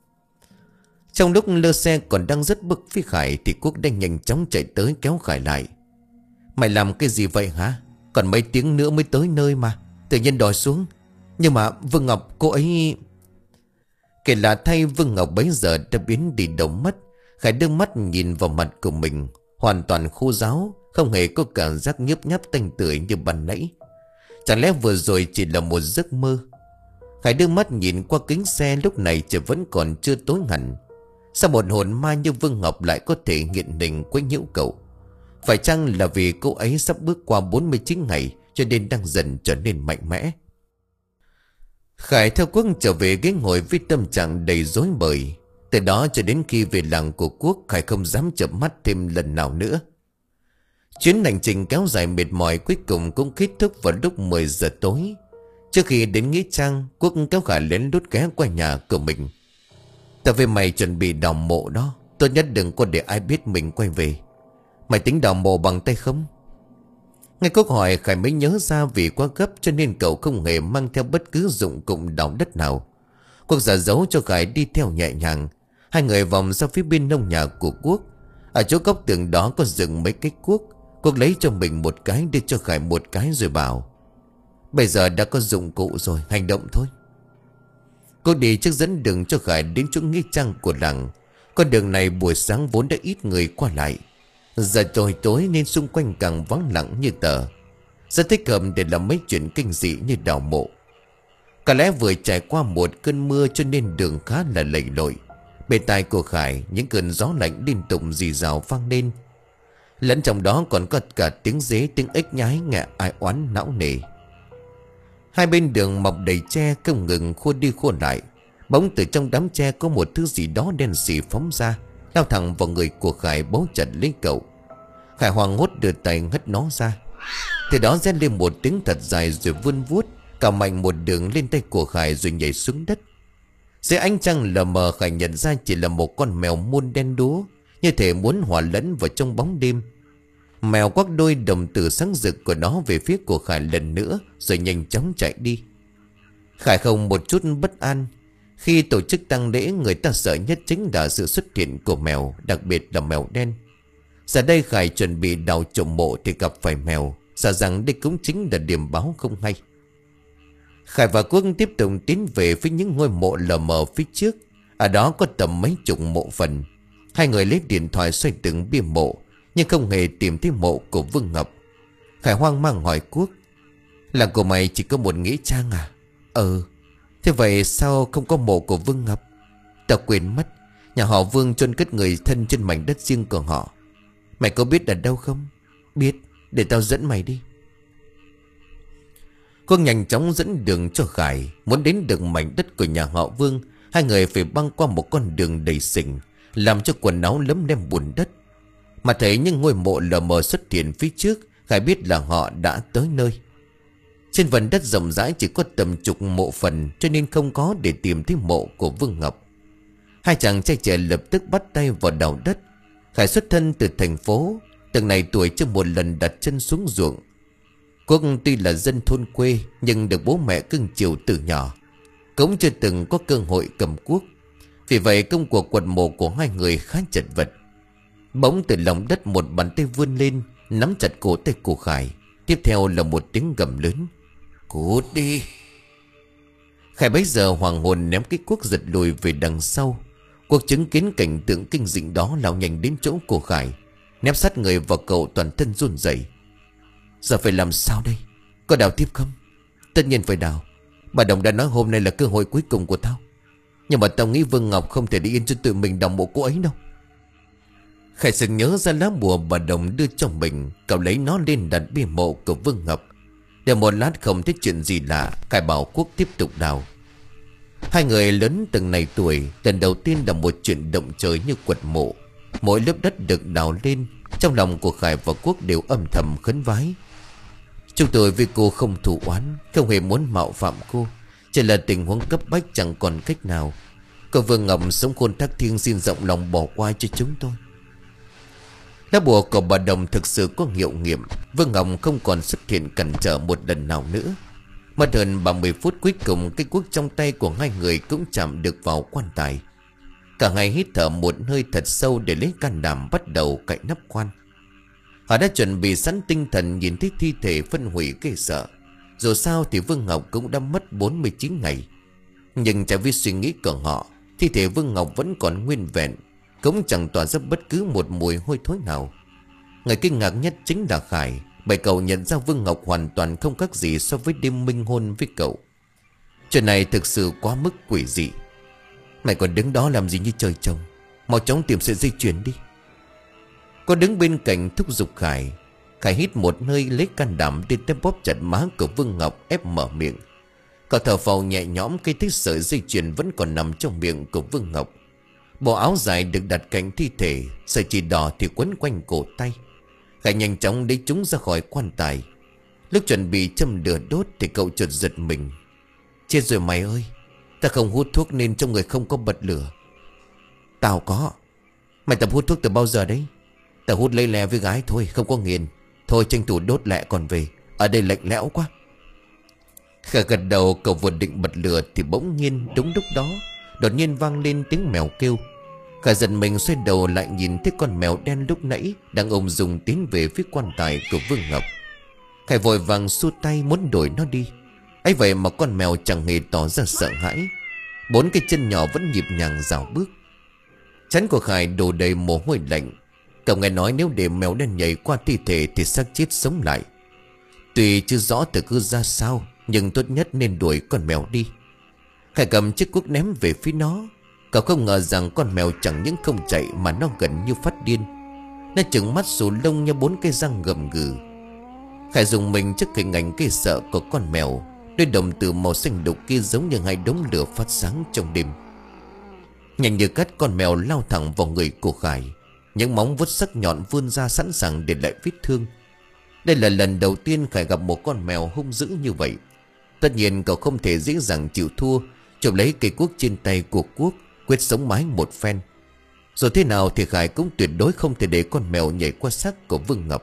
Trong lúc lơ xe còn đang rất bực với Khải thì Quốc đang nhanh chóng chạy tới kéo Khải lại. Mày làm cái gì vậy hả? Còn mấy tiếng nữa mới tới nơi mà, tự nhiên đòi xuống. Nhưng mà Vương Ngọc cô ấy... Kể là thay, Vương Ngọc bấy giờ đã biến đi đâu mất. Khải đưa mắt nhìn vào mặt của mình, hoàn toàn khô ráo, không hề có cảm giác nhấp nháp tanh tưởi như ban nãy. Chẳng lẽ vừa rồi chỉ là một giấc mơ? Khải đưa mắt nhìn qua kính xe, lúc này trời vẫn còn chưa tối hẳn. Sao một hồn ma như Vương Ngọc lại có thể nghiện nình quấy nhiễu cậu? Phải chăng là vì cô ấy sắp bước qua bốn mươi chín ngày cho nên đang dần trở nên mạnh mẽ? Khải theo Quốc trở về ghế ngồi với tâm trạng đầy rối bời. Từ đó cho đến khi về làng của Quốc, Khải không dám chợp mắt thêm lần nào nữa. Chuyến hành trình kéo dài mệt mỏi cuối cùng cũng kết thúc vào lúc mười giờ tối. Trước khi đến nghĩa trang, Quốc kéo Khải lén lút ghé qua nhà của mình. Tao về mày chuẩn bị đào mộ đó, tốt nhất đừng có để ai biết mình quay về. Mày tính đào mộ bằng tay không? Nghe Quốc hỏi, Khải mới nhớ ra vì quá gấp cho nên cậu không hề mang theo bất cứ dụng cụ đào đất nào. Quốc giả giấu cho Khải đi theo nhẹ nhàng. Hai người vòng ra phía bên nông nhà của Quốc. Ở chỗ góc tường đó có dựng mấy cái cuốc. Quốc lấy cho mình một cái, đưa cho Khải một cái rồi bảo: Bây giờ đã có dụng cụ rồi, hành động thôi. Cô đi trước dẫn đường cho Khải đến chỗ nghĩa trang của làng. Con đường này buổi sáng vốn đã ít người qua lại, giờ trời tối nên xung quanh càng vắng lặng như tờ, rất thích hợp để làm mấy chuyện kinh dị như đào mộ. Có lẽ vừa trải qua một cơn mưa cho nên đường khá là lầy lội. Bên tai của Khải những cơn gió lạnh liên tục rì rào vang lên, lẫn trong đó còn có cả tiếng dế, tiếng ếch nhái nghe ai oán não nề. Hai bên đường mọc đầy tre không ngừng khô đi khô lại. Bỗng từ trong đám tre có một thứ gì đó đen xì phóng ra, lao thẳng vào người của Khải, bấu chặt lấy cậu. Khải hoảng hốt đưa tay hất nó ra. Từ đó rên lên một tiếng thật dài rồi vươn vuốt cào mạnh một đường lên tay của Khải rồi nhảy xuống đất. Dưới ánh trăng lờ mờ, Khải nhận ra chỉ là một con mèo muôn đen đúa, như thể muốn hòa lẫn vào trong bóng đêm. Mèo quắc đôi đồng tử sáng rực của nó về phía của Khải lần nữa rồi nhanh chóng chạy đi. Khải không một chút bất an. Khi tổ chức tang lễ, người ta sợ nhất chính là sự xuất hiện của mèo, đặc biệt là mèo đen. Giờ đây Khải chuẩn bị đào trộm mộ thì gặp phải mèo, sợ rằng đây cũng chính là điểm báo không hay. Khải và Quốc tiếp tục tiến về phía những ngôi mộ lờ mờ phía trước. Ở đó có tầm mấy chục mộ phần. Hai người lấy điện thoại xoay từng bia mộ, nhưng không hề tìm thấy mộ của Vương Ngọc. Khải hoang mang hỏi Quốc: Làng của mày chỉ có một nghĩa trang à? Ừ. Thế vậy sao không có mộ của Vương Ngọc? Tao quên mất, nhà họ Vương chôn cất người thân trên mảnh đất riêng của họ. Mày có biết ở đâu không? Biết, để tao dẫn mày đi. Quốc nhanh chóng dẫn đường cho Khải. Muốn đến được mảnh đất của nhà họ Vương, hai người phải băng qua một con đường đầy sình, làm cho quần áo lấm lem bùn đất. Mà thấy những ngôi mộ lờ mờ xuất hiện phía trước, Khải biết là họ đã tới nơi. Trên phần đất rộng rãi chỉ có tầm chục mộ phần, cho nên không có để tìm thấy mộ của Vương Ngọc. Hai chàng trai trẻ lập tức bắt tay vào đào đất. Khải xuất thân từ thành phố, từng này tuổi chưa một lần đặt chân xuống ruộng. Quốc tuy là dân thôn quê, nhưng được bố mẹ cưng chiều từ nhỏ, cũng chưa từng có cơ hội cầm cuốc. Vì vậy công cuộc quật mộ của hai người khá chật vật. Bỗng từ lòng đất một bàn tay vươn lên, nắm chặt cổ tay của Khải. Tiếp theo là một tiếng gầm lớn: "Cút đi!" Khải bấy giờ hoàng hồn ném cái cuốc giật lùi về đằng sau. Quốc chứng kiến cảnh tượng kinh dị đó, lao nhanh đến chỗ của Khải, nép sát người vào cậu, toàn thân run rẩy. Giờ phải làm sao đây? Có đào tiếp không? Tất nhiên phải đào. Bà Đồng đã nói hôm nay là cơ hội cuối cùng của tao. Nhưng mà tao nghĩ Vương Ngọc không thể đi yên cho tụi mình đào mộ cô ấy đâu. Khải sực nhớ ra lá bùa bà Đồng đưa cho mình. Cậu lấy nó lên đặt bia mộ của Vương Ngọc. Để một lát không thấy chuyện gì lạ, Khải bảo Quốc tiếp tục đào. Hai người lớn từng này tuổi, lần đầu tiên là một chuyện động trời như quật mộ. Mỗi lớp đất được đào lên, trong lòng của Khải và Quốc đều âm thầm khấn vái: "Chúng tôi vì cô không thù oán, không hề muốn mạo phạm cô, chỉ là tình huống cấp bách chẳng còn cách nào. Cô Vương Ngọc sống khôn thác thiêng, xin rộng lòng bỏ qua cho chúng tôi." Lá bùa của bà Đồng thực sự có hiệu nghiệm. Vương Ngọc không còn xuất hiện cản trở một lần nào nữa. Mất hơn ba mươi phút cuối cùng, cái cuốc trong tay của hai người cũng chạm được vào quan tài. Cả hai hít thở một hơi thật sâu để lấy can đảm bắt đầu cạy nắp quan. Họ đã chuẩn bị sẵn tinh thần nhìn thấy thi thể phân hủy ghê sợ. Dù sao thì Vương Ngọc cũng đã mất bốn mươi chín ngày. Nhưng trái với suy nghĩ của họ, thi thể Vương Ngọc vẫn còn nguyên vẹn, cũng chẳng tỏa ra bất cứ một mùi hôi thối nào. Người kinh ngạc nhất chính là Khải, bởi cậu nhận ra Vương Ngọc hoàn toàn không khác gì so với đêm minh hôn với cậu. Chuyện này thực sự quá mức quỷ dị. "Mày còn đứng đó làm gì như trời trồng? Mau chóng tìm sợi dây chuyền đi." Có đứng bên cạnh thúc giục Khải. Khải hít một hơi, lấy can đảm đi tới bóp chặt má của Vương Ngọc, ép mở miệng. Cậu thở phào nhẹ nhõm khi thấy sợi dây chuyền vẫn còn nằm trong miệng của Vương Ngọc. Bộ áo dài được đặt cạnh thi thể, sợi chỉ đỏ thì quấn quanh cổ tay. Khải nhanh chóng lấy chúng ra khỏi quan tài. Lúc chuẩn bị châm lửa đốt thì cậu chợt giật mình. "Chết rồi mày ơi, ta không hút thuốc nên trong người không có bật lửa." "Tao có." "Mày tập hút thuốc từ bao giờ đấy?" "Tao hút lây lè với gái thôi, không có nghiền. Thôi tranh thủ đốt lẹ còn về, ở đây lạnh lẽo quá." Khải gật đầu, cậu vừa định bật lửa thì bỗng nhiên đúng lúc đó đột nhiên vang lên tiếng mèo kêu. Khải giật mình xoay đầu lại, nhìn thấy con mèo đen lúc nãy đang ôm dùng tiến về phía quan tài của Vương Ngọc. Khải vội vàng xua tay muốn đuổi nó đi. ấy vậy mà con mèo chẳng hề tỏ ra sợ hãi, bốn cái chân nhỏ vẫn nhịp nhàng dạo bước. Trán của Khải đổ đầy mồ hôi lạnh. Cậu nghe nói nếu để mèo đen nhảy qua thi thể thì xác chết sống lại. Tuy chưa rõ thực hư ra sao, nhưng tốt nhất nên đuổi con mèo đi. Khải cầm chiếc cuốc ném về phía nó. Cậu không ngờ rằng con mèo chẳng những không chạy mà nó gần như phát điên. Nó trừng mắt xù lông như bốn cái răng gầm gừ. Khải dùng mình trước hình ảnh gây sợ của con mèo. Đôi đồng tử màu xanh đục kia giống như hai đống lửa phát sáng trong đêm. Nhanh như cắt, con mèo lao thẳng vào người của Khải. Những móng vuốt sắc nhọn vươn ra sẵn sàng để lại vết thương. Đây là lần đầu tiên Khải gặp một con mèo hung dữ như vậy. Tất nhiên cậu không thể dễ dàng chịu thua. Chụp lấy cây cuốc trên tay của Quốc, quyết sống mái một phen. Rồi thế nào thì Khải cũng tuyệt đối không thể để con mèo nhảy qua xác của Vương Ngọc.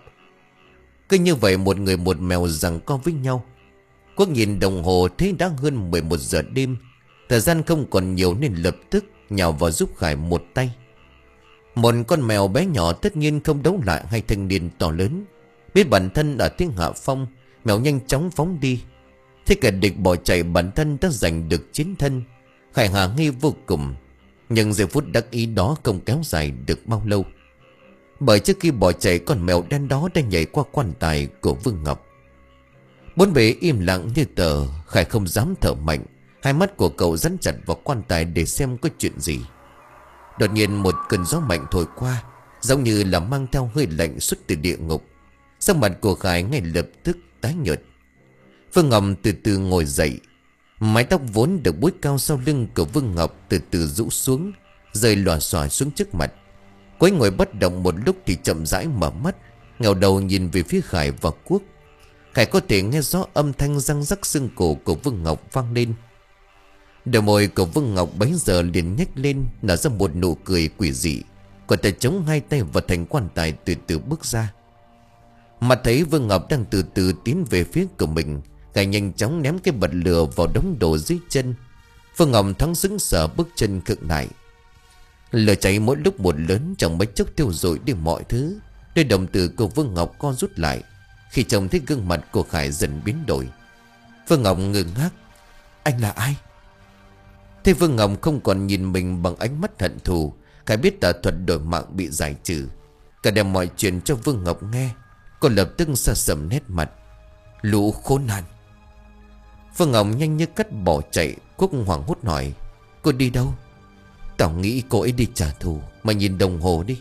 Cứ như vậy một người một mèo giằng co với nhau. Quốc nhìn đồng hồ thấy đã hơn mười một giờ đêm. Thời gian không còn nhiều nên lập tức nhào vào giúp Khải một tay. Một con mèo bé nhỏ tất nhiên không đấu lại hai thanh niên to lớn. Biết bản thân ở tiếng hạ phong, mèo nhanh chóng phóng đi. Thế kẻ địch bỏ chạy, bản thân đã giành được chiến thân. Khải hạ nghi vô cùng. Nhưng giây phút đắc ý đó không kéo dài được bao lâu. Bởi trước khi bỏ chạy, con mèo đen đó đã nhảy qua quan tài của Vương Ngọc. Bốn bề im lặng như tờ. Khải không dám thở mạnh. Hai mắt của cậu dán chặt vào quan tài để xem có chuyện gì. Đột nhiên một cơn gió mạnh thổi qua, giống như là mang theo hơi lạnh xuất từ địa ngục. Sắc mặt của Khải ngay lập tức tái nhợt. Vương Ngọc từ từ ngồi dậy. Mái tóc vốn được búi cao sau lưng của Vương Ngọc từ từ rũ xuống, rơi lòa xòa xuống trước mặt. Cô ấy ngồi bất động một lúc thì chậm rãi mở mắt, ngẩng đầu nhìn về phía Khải và Quốc. Khải có thể nghe rõ âm thanh răng rắc xương cổ của Vương Ngọc vang lên. Đôi môi của Vương Ngọc bấy giờ liền nhếch lên, nở ra một nụ cười quỷ dị. Cô ta chống hai tay vào thành quan tài, từ từ bước ra. Mà thấy Vương Ngọc đang từ từ tiến về phía của mình, Khải nhanh chóng ném cái bật lửa vào đống đồ dưới chân. Vương Ngọc thoáng sững sờ, bước chân khựng lại. Lửa cháy mỗi lúc một lớn, trong mấy chốc tiêu rụi đi mọi thứ. Đôi đồng tử của Vương Ngọc co rút lại khi trông thấy gương mặt của Khải dần biến đổi. Vương Ngọc ngơ ngác. Anh là ai? Thế Vương Ngọc không còn nhìn mình bằng ánh mắt hận thù. Khải biết tà thuật đổi mạng bị giải trừ. Cả đem mọi chuyện cho Vương Ngọc nghe. Cô lập tức xa sầm nét mặt. Lũ khốn nạn! Vương Ngọc nhanh như cắt bỏ chạy. Quốc hoảng hốt hỏi. Cô đi đâu? Tao nghĩ cô ấy đi trả thù. Mà nhìn đồng hồ đi.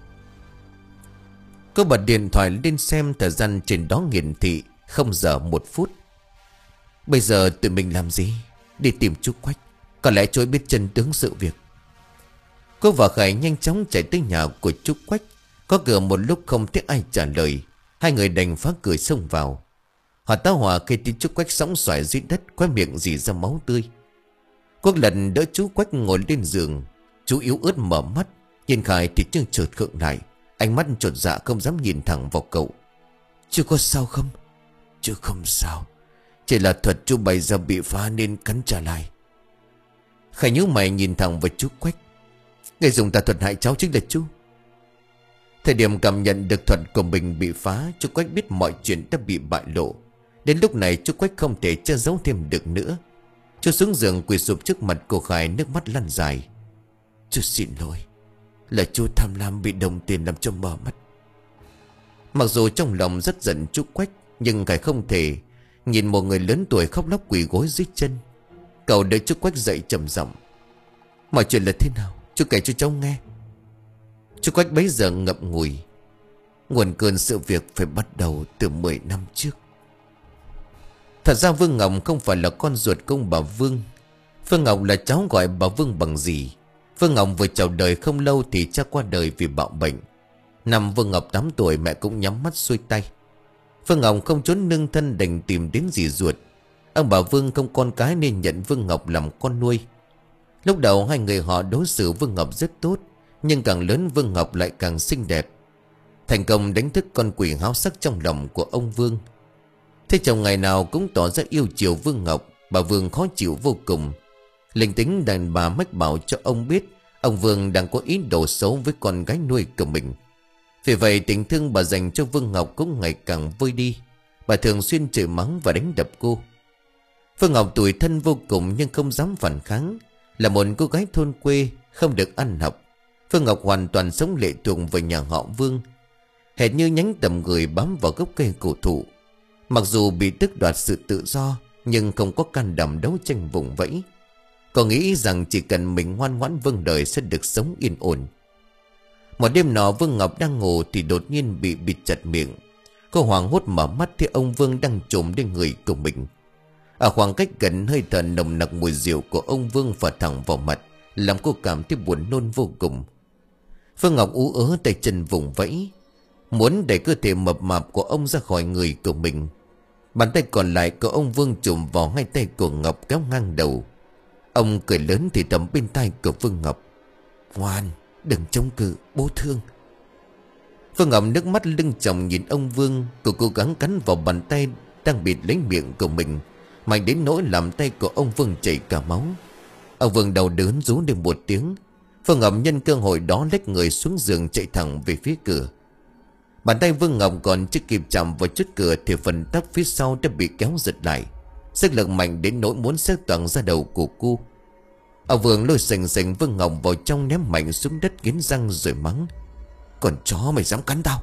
Cô bật điện thoại lên xem thời gian trên đó hiển thị không giờ một phút. Bây giờ tụi mình làm gì? Đi tìm chú Quách. Có lẽ chú ấy biết chân tướng sự việc. Cô và Khải nhanh chóng chạy tới nhà của chú Quách. Có cửa một lúc không thấy ai trả lời. Hai người đành phá cửa xông vào. Họ tá hỏa khi thấy chú Quách sõng xoài dưới đất, khóe miệng rỉ ra máu tươi. Quốc lần đỡ chú Quách ngồi lên giường. Chú yếu ớt mở mắt, nhìn Khải thì chừng chợt khựng lại, ánh mắt chột dạ không dám nhìn thẳng vào cậu. Chú có sao không? Chú không sao, chỉ là thuật chú bày ra bị phá nên cắn trả lại. Khải nhíu mày nhìn thẳng vào chú Quách. Người dùng tà thuật hại cháu chính là chú. Thời điểm cảm nhận được thuật của mình bị phá, chú Quách biết mọi chuyện đã bị bại lộ. Đến lúc này chú Quách không thể che giấu thêm được nữa. Chú xuống giường quỳ sụp trước mặt cô Khải, nước mắt lăn dài. Chú xin lỗi, là chú tham lam bị đồng tiền làm cho mờ mắt. Mặc dù trong lòng rất giận chú Quách, nhưng Khải không thể nhìn một người lớn tuổi khóc lóc quỳ gối dưới chân. Cậu đợi chú Quách dậy trầm giọng. Mọi chuyện là thế nào? Chú kể cho cháu nghe. Chú Quách bấy giờ ngậm ngùi. Nguồn cơn sự việc phải bắt đầu từ mười năm trước. Thật ra Vương Ngọc không phải là con ruột của ông bà Vương. Vương Ngọc là cháu gọi bà Vương bằng dì. Vương Ngọc vừa chào đời không lâu thì cha qua đời vì bạo bệnh. Năm Vương Ngọc tám tuổi, mẹ cũng nhắm mắt xuôi tay. Vương Ngọc không trốn nương thân, đành tìm đến dì ruột. Ông bà Vương không con cái nên nhận Vương Ngọc làm con nuôi. Lúc đầu hai người họ đối xử Vương Ngọc rất tốt, nhưng càng lớn Vương Ngọc lại càng xinh đẹp. Thành công đánh thức con quỷ háo sắc trong lòng của ông Vương. Thế chồng ngày nào cũng tỏ ra yêu chiều Vương Ngọc, bà Vương khó chịu vô cùng. Linh tính đàn bà mách bảo cho ông biết ông Vương đang có ý đồ xấu với con gái nuôi của mình. Vì vậy tình thương bà dành cho Vương Ngọc cũng ngày càng vơi đi. Bà thường xuyên chửi mắng và đánh đập cô. Vương Ngọc tủi thân vô cùng nhưng không dám phản kháng. Là một cô gái thôn quê, không được ăn học, Vương Ngọc hoàn toàn sống lệ thuộc vào nhà họ Vương, hệt như nhánh tầm người bám vào gốc cây cổ thụ. Mặc dù bị tước đoạt sự tự do, nhưng không có can đảm đấu tranh vùng vẫy. Cô nghĩ rằng chỉ cần mình ngoan ngoãn vâng đời sẽ được sống yên ổn. Một đêm nọ Vương Ngọc đang ngủ thì đột nhiên bị bịt chặt miệng. Cô hoảng hốt mở mắt thì ông Vương đang trồm lên người của mình. Ở khoảng cách gần, hơi thở nồng nặc mùi rượu của ông Vương phả thẳng vào mặt, làm cô cảm thấy buồn nôn vô cùng. Vương Ngọc ú ớ tay chân vùng vẫy, muốn đẩy cơ thể mập mạp của ông ra khỏi người của mình. Bàn tay còn lại của ông Vương chụm vào hai tay của Ngọc kéo ngang đầu. Ông cười lớn thì thầm bên tai của Vương Ngọc. Ngoan, đừng chống cự, bố thương. Vương Ngọc nước mắt lưng chồng nhìn ông Vương. Cô cố gắng cắn vào bàn tay đang bịt lấy miệng của mình, mạnh đến nỗi làm tay của ông Vương chảy cả máu. Ông Vương đau đớn rú lên một tiếng. Vương Ngọc nhân cơ hội đó lách người xuống giường chạy thẳng về phía cửa. Bàn tay Vương Ngọc còn chưa kịp chạm vào chốt cửa thì phần tóc phía sau đã bị kéo giật lại. Sức lực mạnh đến nỗi muốn xếp toàn ra đầu của cô. Ông Vương lôi sành sành Vương Ngọc vào trong, ném mạnh xuống đất nghiến răng rồi mắng. Còn chó mày dám cắn tao?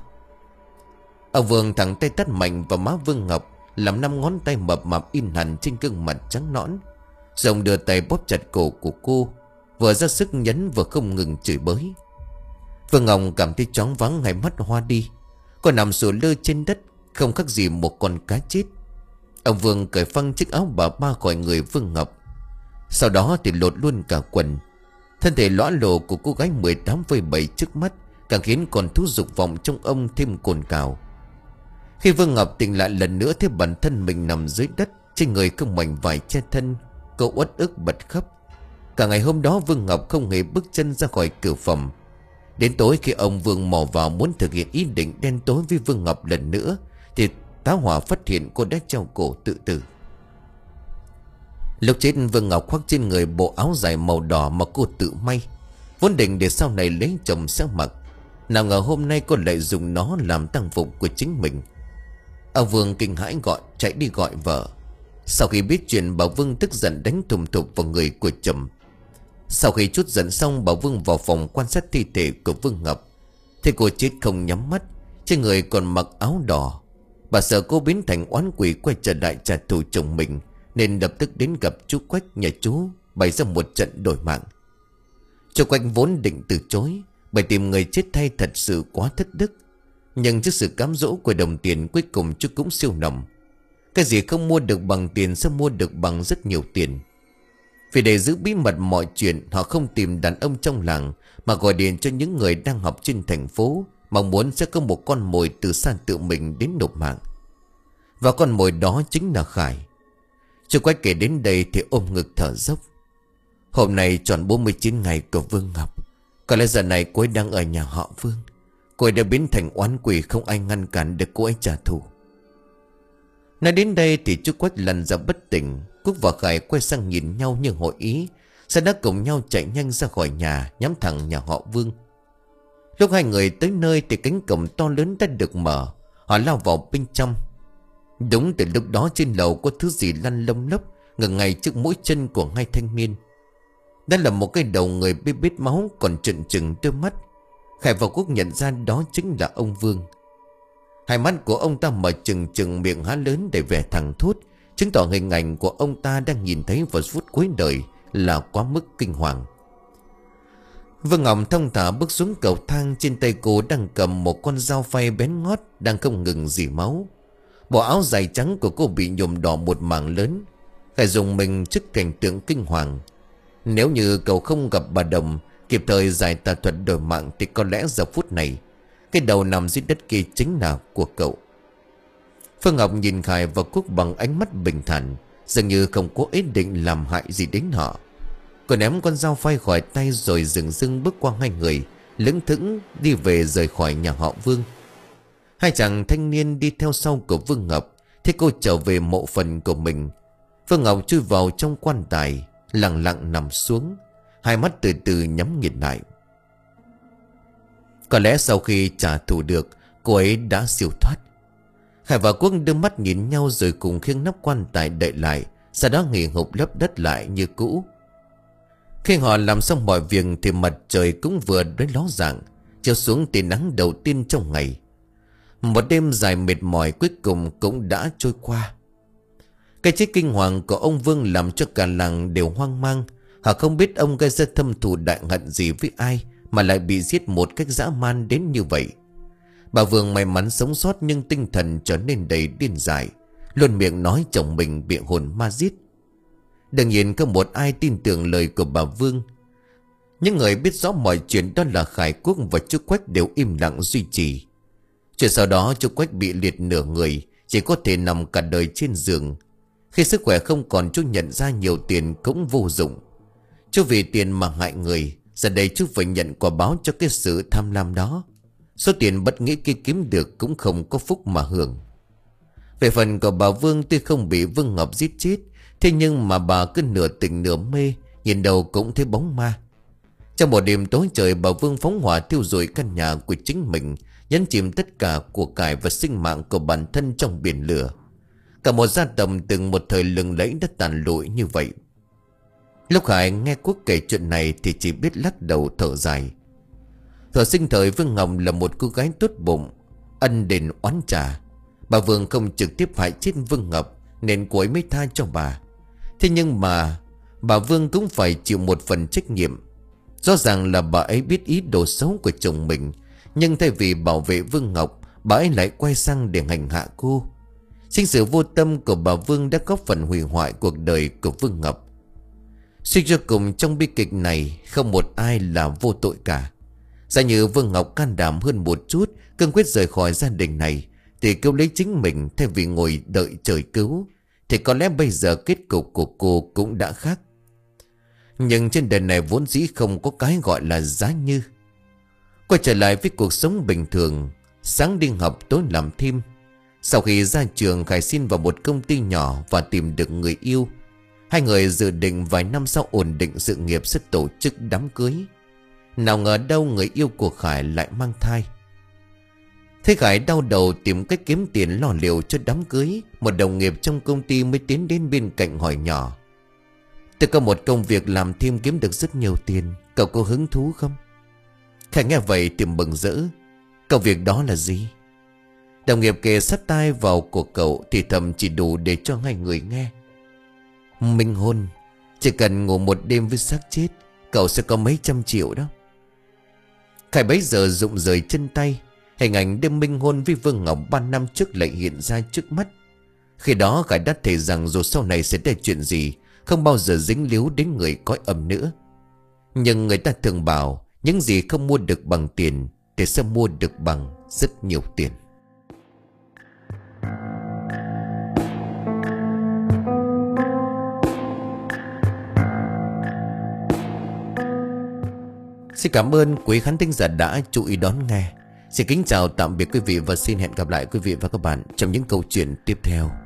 Ông Vương thẳng tay tát mạnh vào má Vương Ngọc, làm năm ngón tay mập mạp in hẳn trên gương mặt trắng nõn. Rồng đưa tay bóp chặt cổ của cô, vừa ra sức nhấn vừa không ngừng chửi bới. Vương Ngọc cảm thấy choáng váng, hai mắt hoa đi. Cô nằm sủi lơ trên đất, không khác gì một con cá chết. Ông Vương cởi phăng chiếc áo bà ba khỏi người Vương Ngọc, sau đó thì lột luôn cả quần. Thân thể lõa lồ của cô gái mười tám phẩy bảy trước mắt càng khiến con thú dục vọng trong ông thêm cồn cào. Khi Vương Ngọc tỉnh lại lần nữa thấy bản thân mình nằm dưới đất, trên người không mảnh vải che thân, cô uất ức bật khóc. Cả ngày hôm đó Vương Ngọc không hề bước chân ra khỏi cửa phòng. Đến tối khi ông Vương mò vào muốn thực hiện ý định đen tối với Vương Ngọc lần nữa, thì tá hỏa phát hiện cô đã treo cổ tự tử. Lúc chết Vương Ngọc khoác trên người bộ áo dài màu đỏ mà cô tự may, vốn định để sau này lấy chồng sẽ mặc. Nào ngờ hôm nay cô lại dùng nó làm tang phục của chính mình. Ông Vương kinh hãi gọi chạy đi gọi vợ. Sau khi biết chuyện, bà Vương tức giận đánh thùng thục vào người của chồng. Sau khi chút giận xong, bà Vương vào phòng quan sát thi thể của Vương Ngọc. Thì cô chết không nhắm mắt, trên người còn mặc áo đỏ. Bà sợ cô biến thành oán quỷ quay trở lại trả thù chồng mình, nên lập tức đến gặp chú Quách nhà chú, bày ra một trận đổi mạng. Chú Quách vốn định từ chối, bởi tìm người chết thay thật sự quá thất đức. Nhưng trước sự cám dỗ của đồng tiền, cuối cùng chú cũng siêu lòng. Cái gì không mua được bằng tiền sẽ mua được bằng rất nhiều tiền. Vì để giữ bí mật mọi chuyện, họ không tìm đàn ông trong làng, mà gọi điện cho những người đang học trên thành phố, mong muốn sẽ có một con mồi từ xa tự mình đến nộp mạng. Và con mồi đó chính là Khải. Chú Quách kể đến đây thì ôm ngực thở dốc. Hôm nay tròn bốn mươi chín ngày của Vương Ngọc. Có lẽ giờ này cô ấy đang ở nhà họ Vương. Cô ấy đã biến thành oán quỷ, không ai ngăn cản được cô ấy trả thù. Nói đến đây thì chú Quách lăn ra bất tỉnh. Cúc và Khải quay sang nhìn nhau như hội ý, sau đó cùng nhau chạy nhanh ra khỏi nhà, nhắm thẳng nhà họ Vương. Lúc hai người tới nơi thì cánh cổng to lớn đã được mở. Họ lao vào bên trong. Đúng từ lúc đó trên lầu có thứ gì lăn lông lốc ngừng ngay trước mũi chân của hai thanh niên. Đó là một cái đầu người bê bết máu, còn trợn trừng đôi mắt. Khải và Quốc nhận ra đó chính là ông Vương. Hai mắt của ông ta mở trừng trừng, miệng há lớn để vẻ thẳng thốt, chứng tỏ hình ảnh của ông ta đang nhìn thấy vào phút cuối đời là quá mức kinh hoàng. Vương Ngọc thong thả bước xuống cầu thang, trên tay cô đang cầm một con dao phay bén ngót đang không ngừng rỉ máu. Bộ áo dài trắng của cô bị nhuộm đỏ một mảng lớn. Khải dùng mình trước cảnh tượng kinh hoàng. Nếu như cậu không gặp bà Đồng, kịp thời giải tà thuật đổi mạng, thì có lẽ giờ phút này cái đầu nằm dưới đất kia chính là của cậu. Phương Ngọc nhìn Khải và Quốc bằng ánh mắt bình thản, dường như không có ý định làm hại gì đến họ. Cô ném con dao phay khỏi tay rồi dừng dưng bước qua hai người, lững thững đi về rời khỏi nhà họ Vương. Hai chàng thanh niên đi theo sau của Vương Ngọc. Thế cô trở về mộ phần của mình. Vương Ngọc chui vào trong quan tài, lặng lặng nằm xuống, hai mắt từ từ nhắm nghiền lại. Có lẽ sau khi trả thù được, cô ấy đã siêu thoát. Khải và Quốc đưa mắt nhìn nhau rồi cùng khiêng nắp quan tài đậy lại, sau đó nghỉ hụp lấp đất lại như cũ. Khi họ làm xong mọi việc thì mặt trời cũng vừa đến ló dạng, chiếu xuống tia nắng đầu tiên trong ngày. Một đêm dài mệt mỏi cuối cùng cũng đã trôi qua. Cái chết kinh hoàng của ông Vương làm cho cả làng đều hoang mang. Họ không biết ông gây ra thâm thù đại hận gì với ai mà lại bị giết một cách dã man đến như vậy. Bà Vương may mắn sống sót nhưng tinh thần trở nên đầy điên dại, luôn miệng nói chồng mình bị hồn ma giết. Đương nhiên không một ai tin tưởng lời của bà Vương. Những người biết rõ mọi chuyện đó là Khải, Quốc và chú Quách đều im lặng duy trì. Chuyện sau đó chú Quách bị liệt nửa người, chỉ có thể nằm cả đời trên giường. Khi sức khỏe không còn, chú nhận ra nhiều tiền cũng vô dụng. Chú vì tiền mà hại người, giờ đây chú phải nhận quả báo cho cái sự tham lam đó. Số tiền bất nghĩa kia kiếm được cũng không có phúc mà hưởng. Về phần của bà Vương, tuy không bị Vương Ngọc giết chết, thế nhưng mà bà cứ nửa tỉnh nửa mê, nhìn đầu cũng thấy bóng ma. Trong một đêm tối trời, bà Vương phóng hỏa thiêu rụi căn nhà của chính mình, nhấn chìm tất cả của cải và sinh mạng của bản thân trong biển lửa. Cả một gia tộc từng một thời lừng lẫy đã tàn lụi như vậy. Lúc Hải nghe Quốc kể chuyện này thì chỉ biết lắc đầu thở dài. Thuở sinh thời, Vương Ngọc là một cô gái tốt bụng, ân đền oán trả. Bà Vương không trực tiếp hại chết Vương Ngọc nên cô ấy mới tha cho bà. Thế nhưng mà bà Vương cũng phải chịu một phần trách nhiệm. Rõ ràng là bà ấy biết ý đồ xấu của chồng mình, nhưng thay vì bảo vệ Vương Ngọc, bà ấy lại quay sang để hành hạ cô. Chính sự vô tâm của bà Vương đã góp phần hủy hoại cuộc đời của Vương Ngọc. Suy cho cùng, trong bi kịch này không một ai là vô tội cả. Giả như Vương Ngọc can đảm hơn một chút, cương quyết rời khỏi gia đình này thì cứu lấy chính mình thay vì ngồi đợi trời cứu, thì có lẽ bây giờ kết cục của cô cũng đã khác. Nhưng trên đời này vốn dĩ không có cái gọi là giá như. Quay trở lại với cuộc sống bình thường, sáng đi học tối làm thêm. Sau khi ra trường, Khải xin vào một công ty nhỏ và tìm được người yêu. Hai người dự định vài năm sau ổn định sự nghiệp sẽ tổ chức đám cưới. Nào ngờ đâu người yêu của Khải lại mang thai. Thế Khải đau đầu tìm cách kiếm tiền lo liệu cho đám cưới. Một đồng nghiệp trong công ty mới tiến đến bên cạnh hỏi nhỏ: "Tôi có một công việc làm thêm kiếm được rất nhiều tiền, cậu có hứng thú không?" Khải nghe vậy thì mừng rỡ. "Công việc đó là gì?" Đồng nghiệp kề sát tai vào của cậu thì thầm chỉ đủ để cho hai người nghe: "Minh hôn, chỉ cần ngủ một đêm với xác chết, cậu sẽ có mấy trăm triệu đó." Khải bấy giờ rụng rời chân tay. Hình ảnh đêm minh hôn với Vương Ngọc ba năm trước lại hiện ra trước mắt. Khi đó Khải đã thề rằng dù sau này sẽ ra chuyện gì, không bao giờ dính líu đến người cõi âm nữa. Nhưng người ta thường bảo, những gì không mua được bằng tiền thì sẽ mua được bằng rất nhiều tiền. Xin cảm ơn quý khán thính giả đã chú ý đón nghe. Xin kính chào tạm biệt quý vị và xin hẹn gặp lại quý vị và các bạn trong những câu chuyện tiếp theo.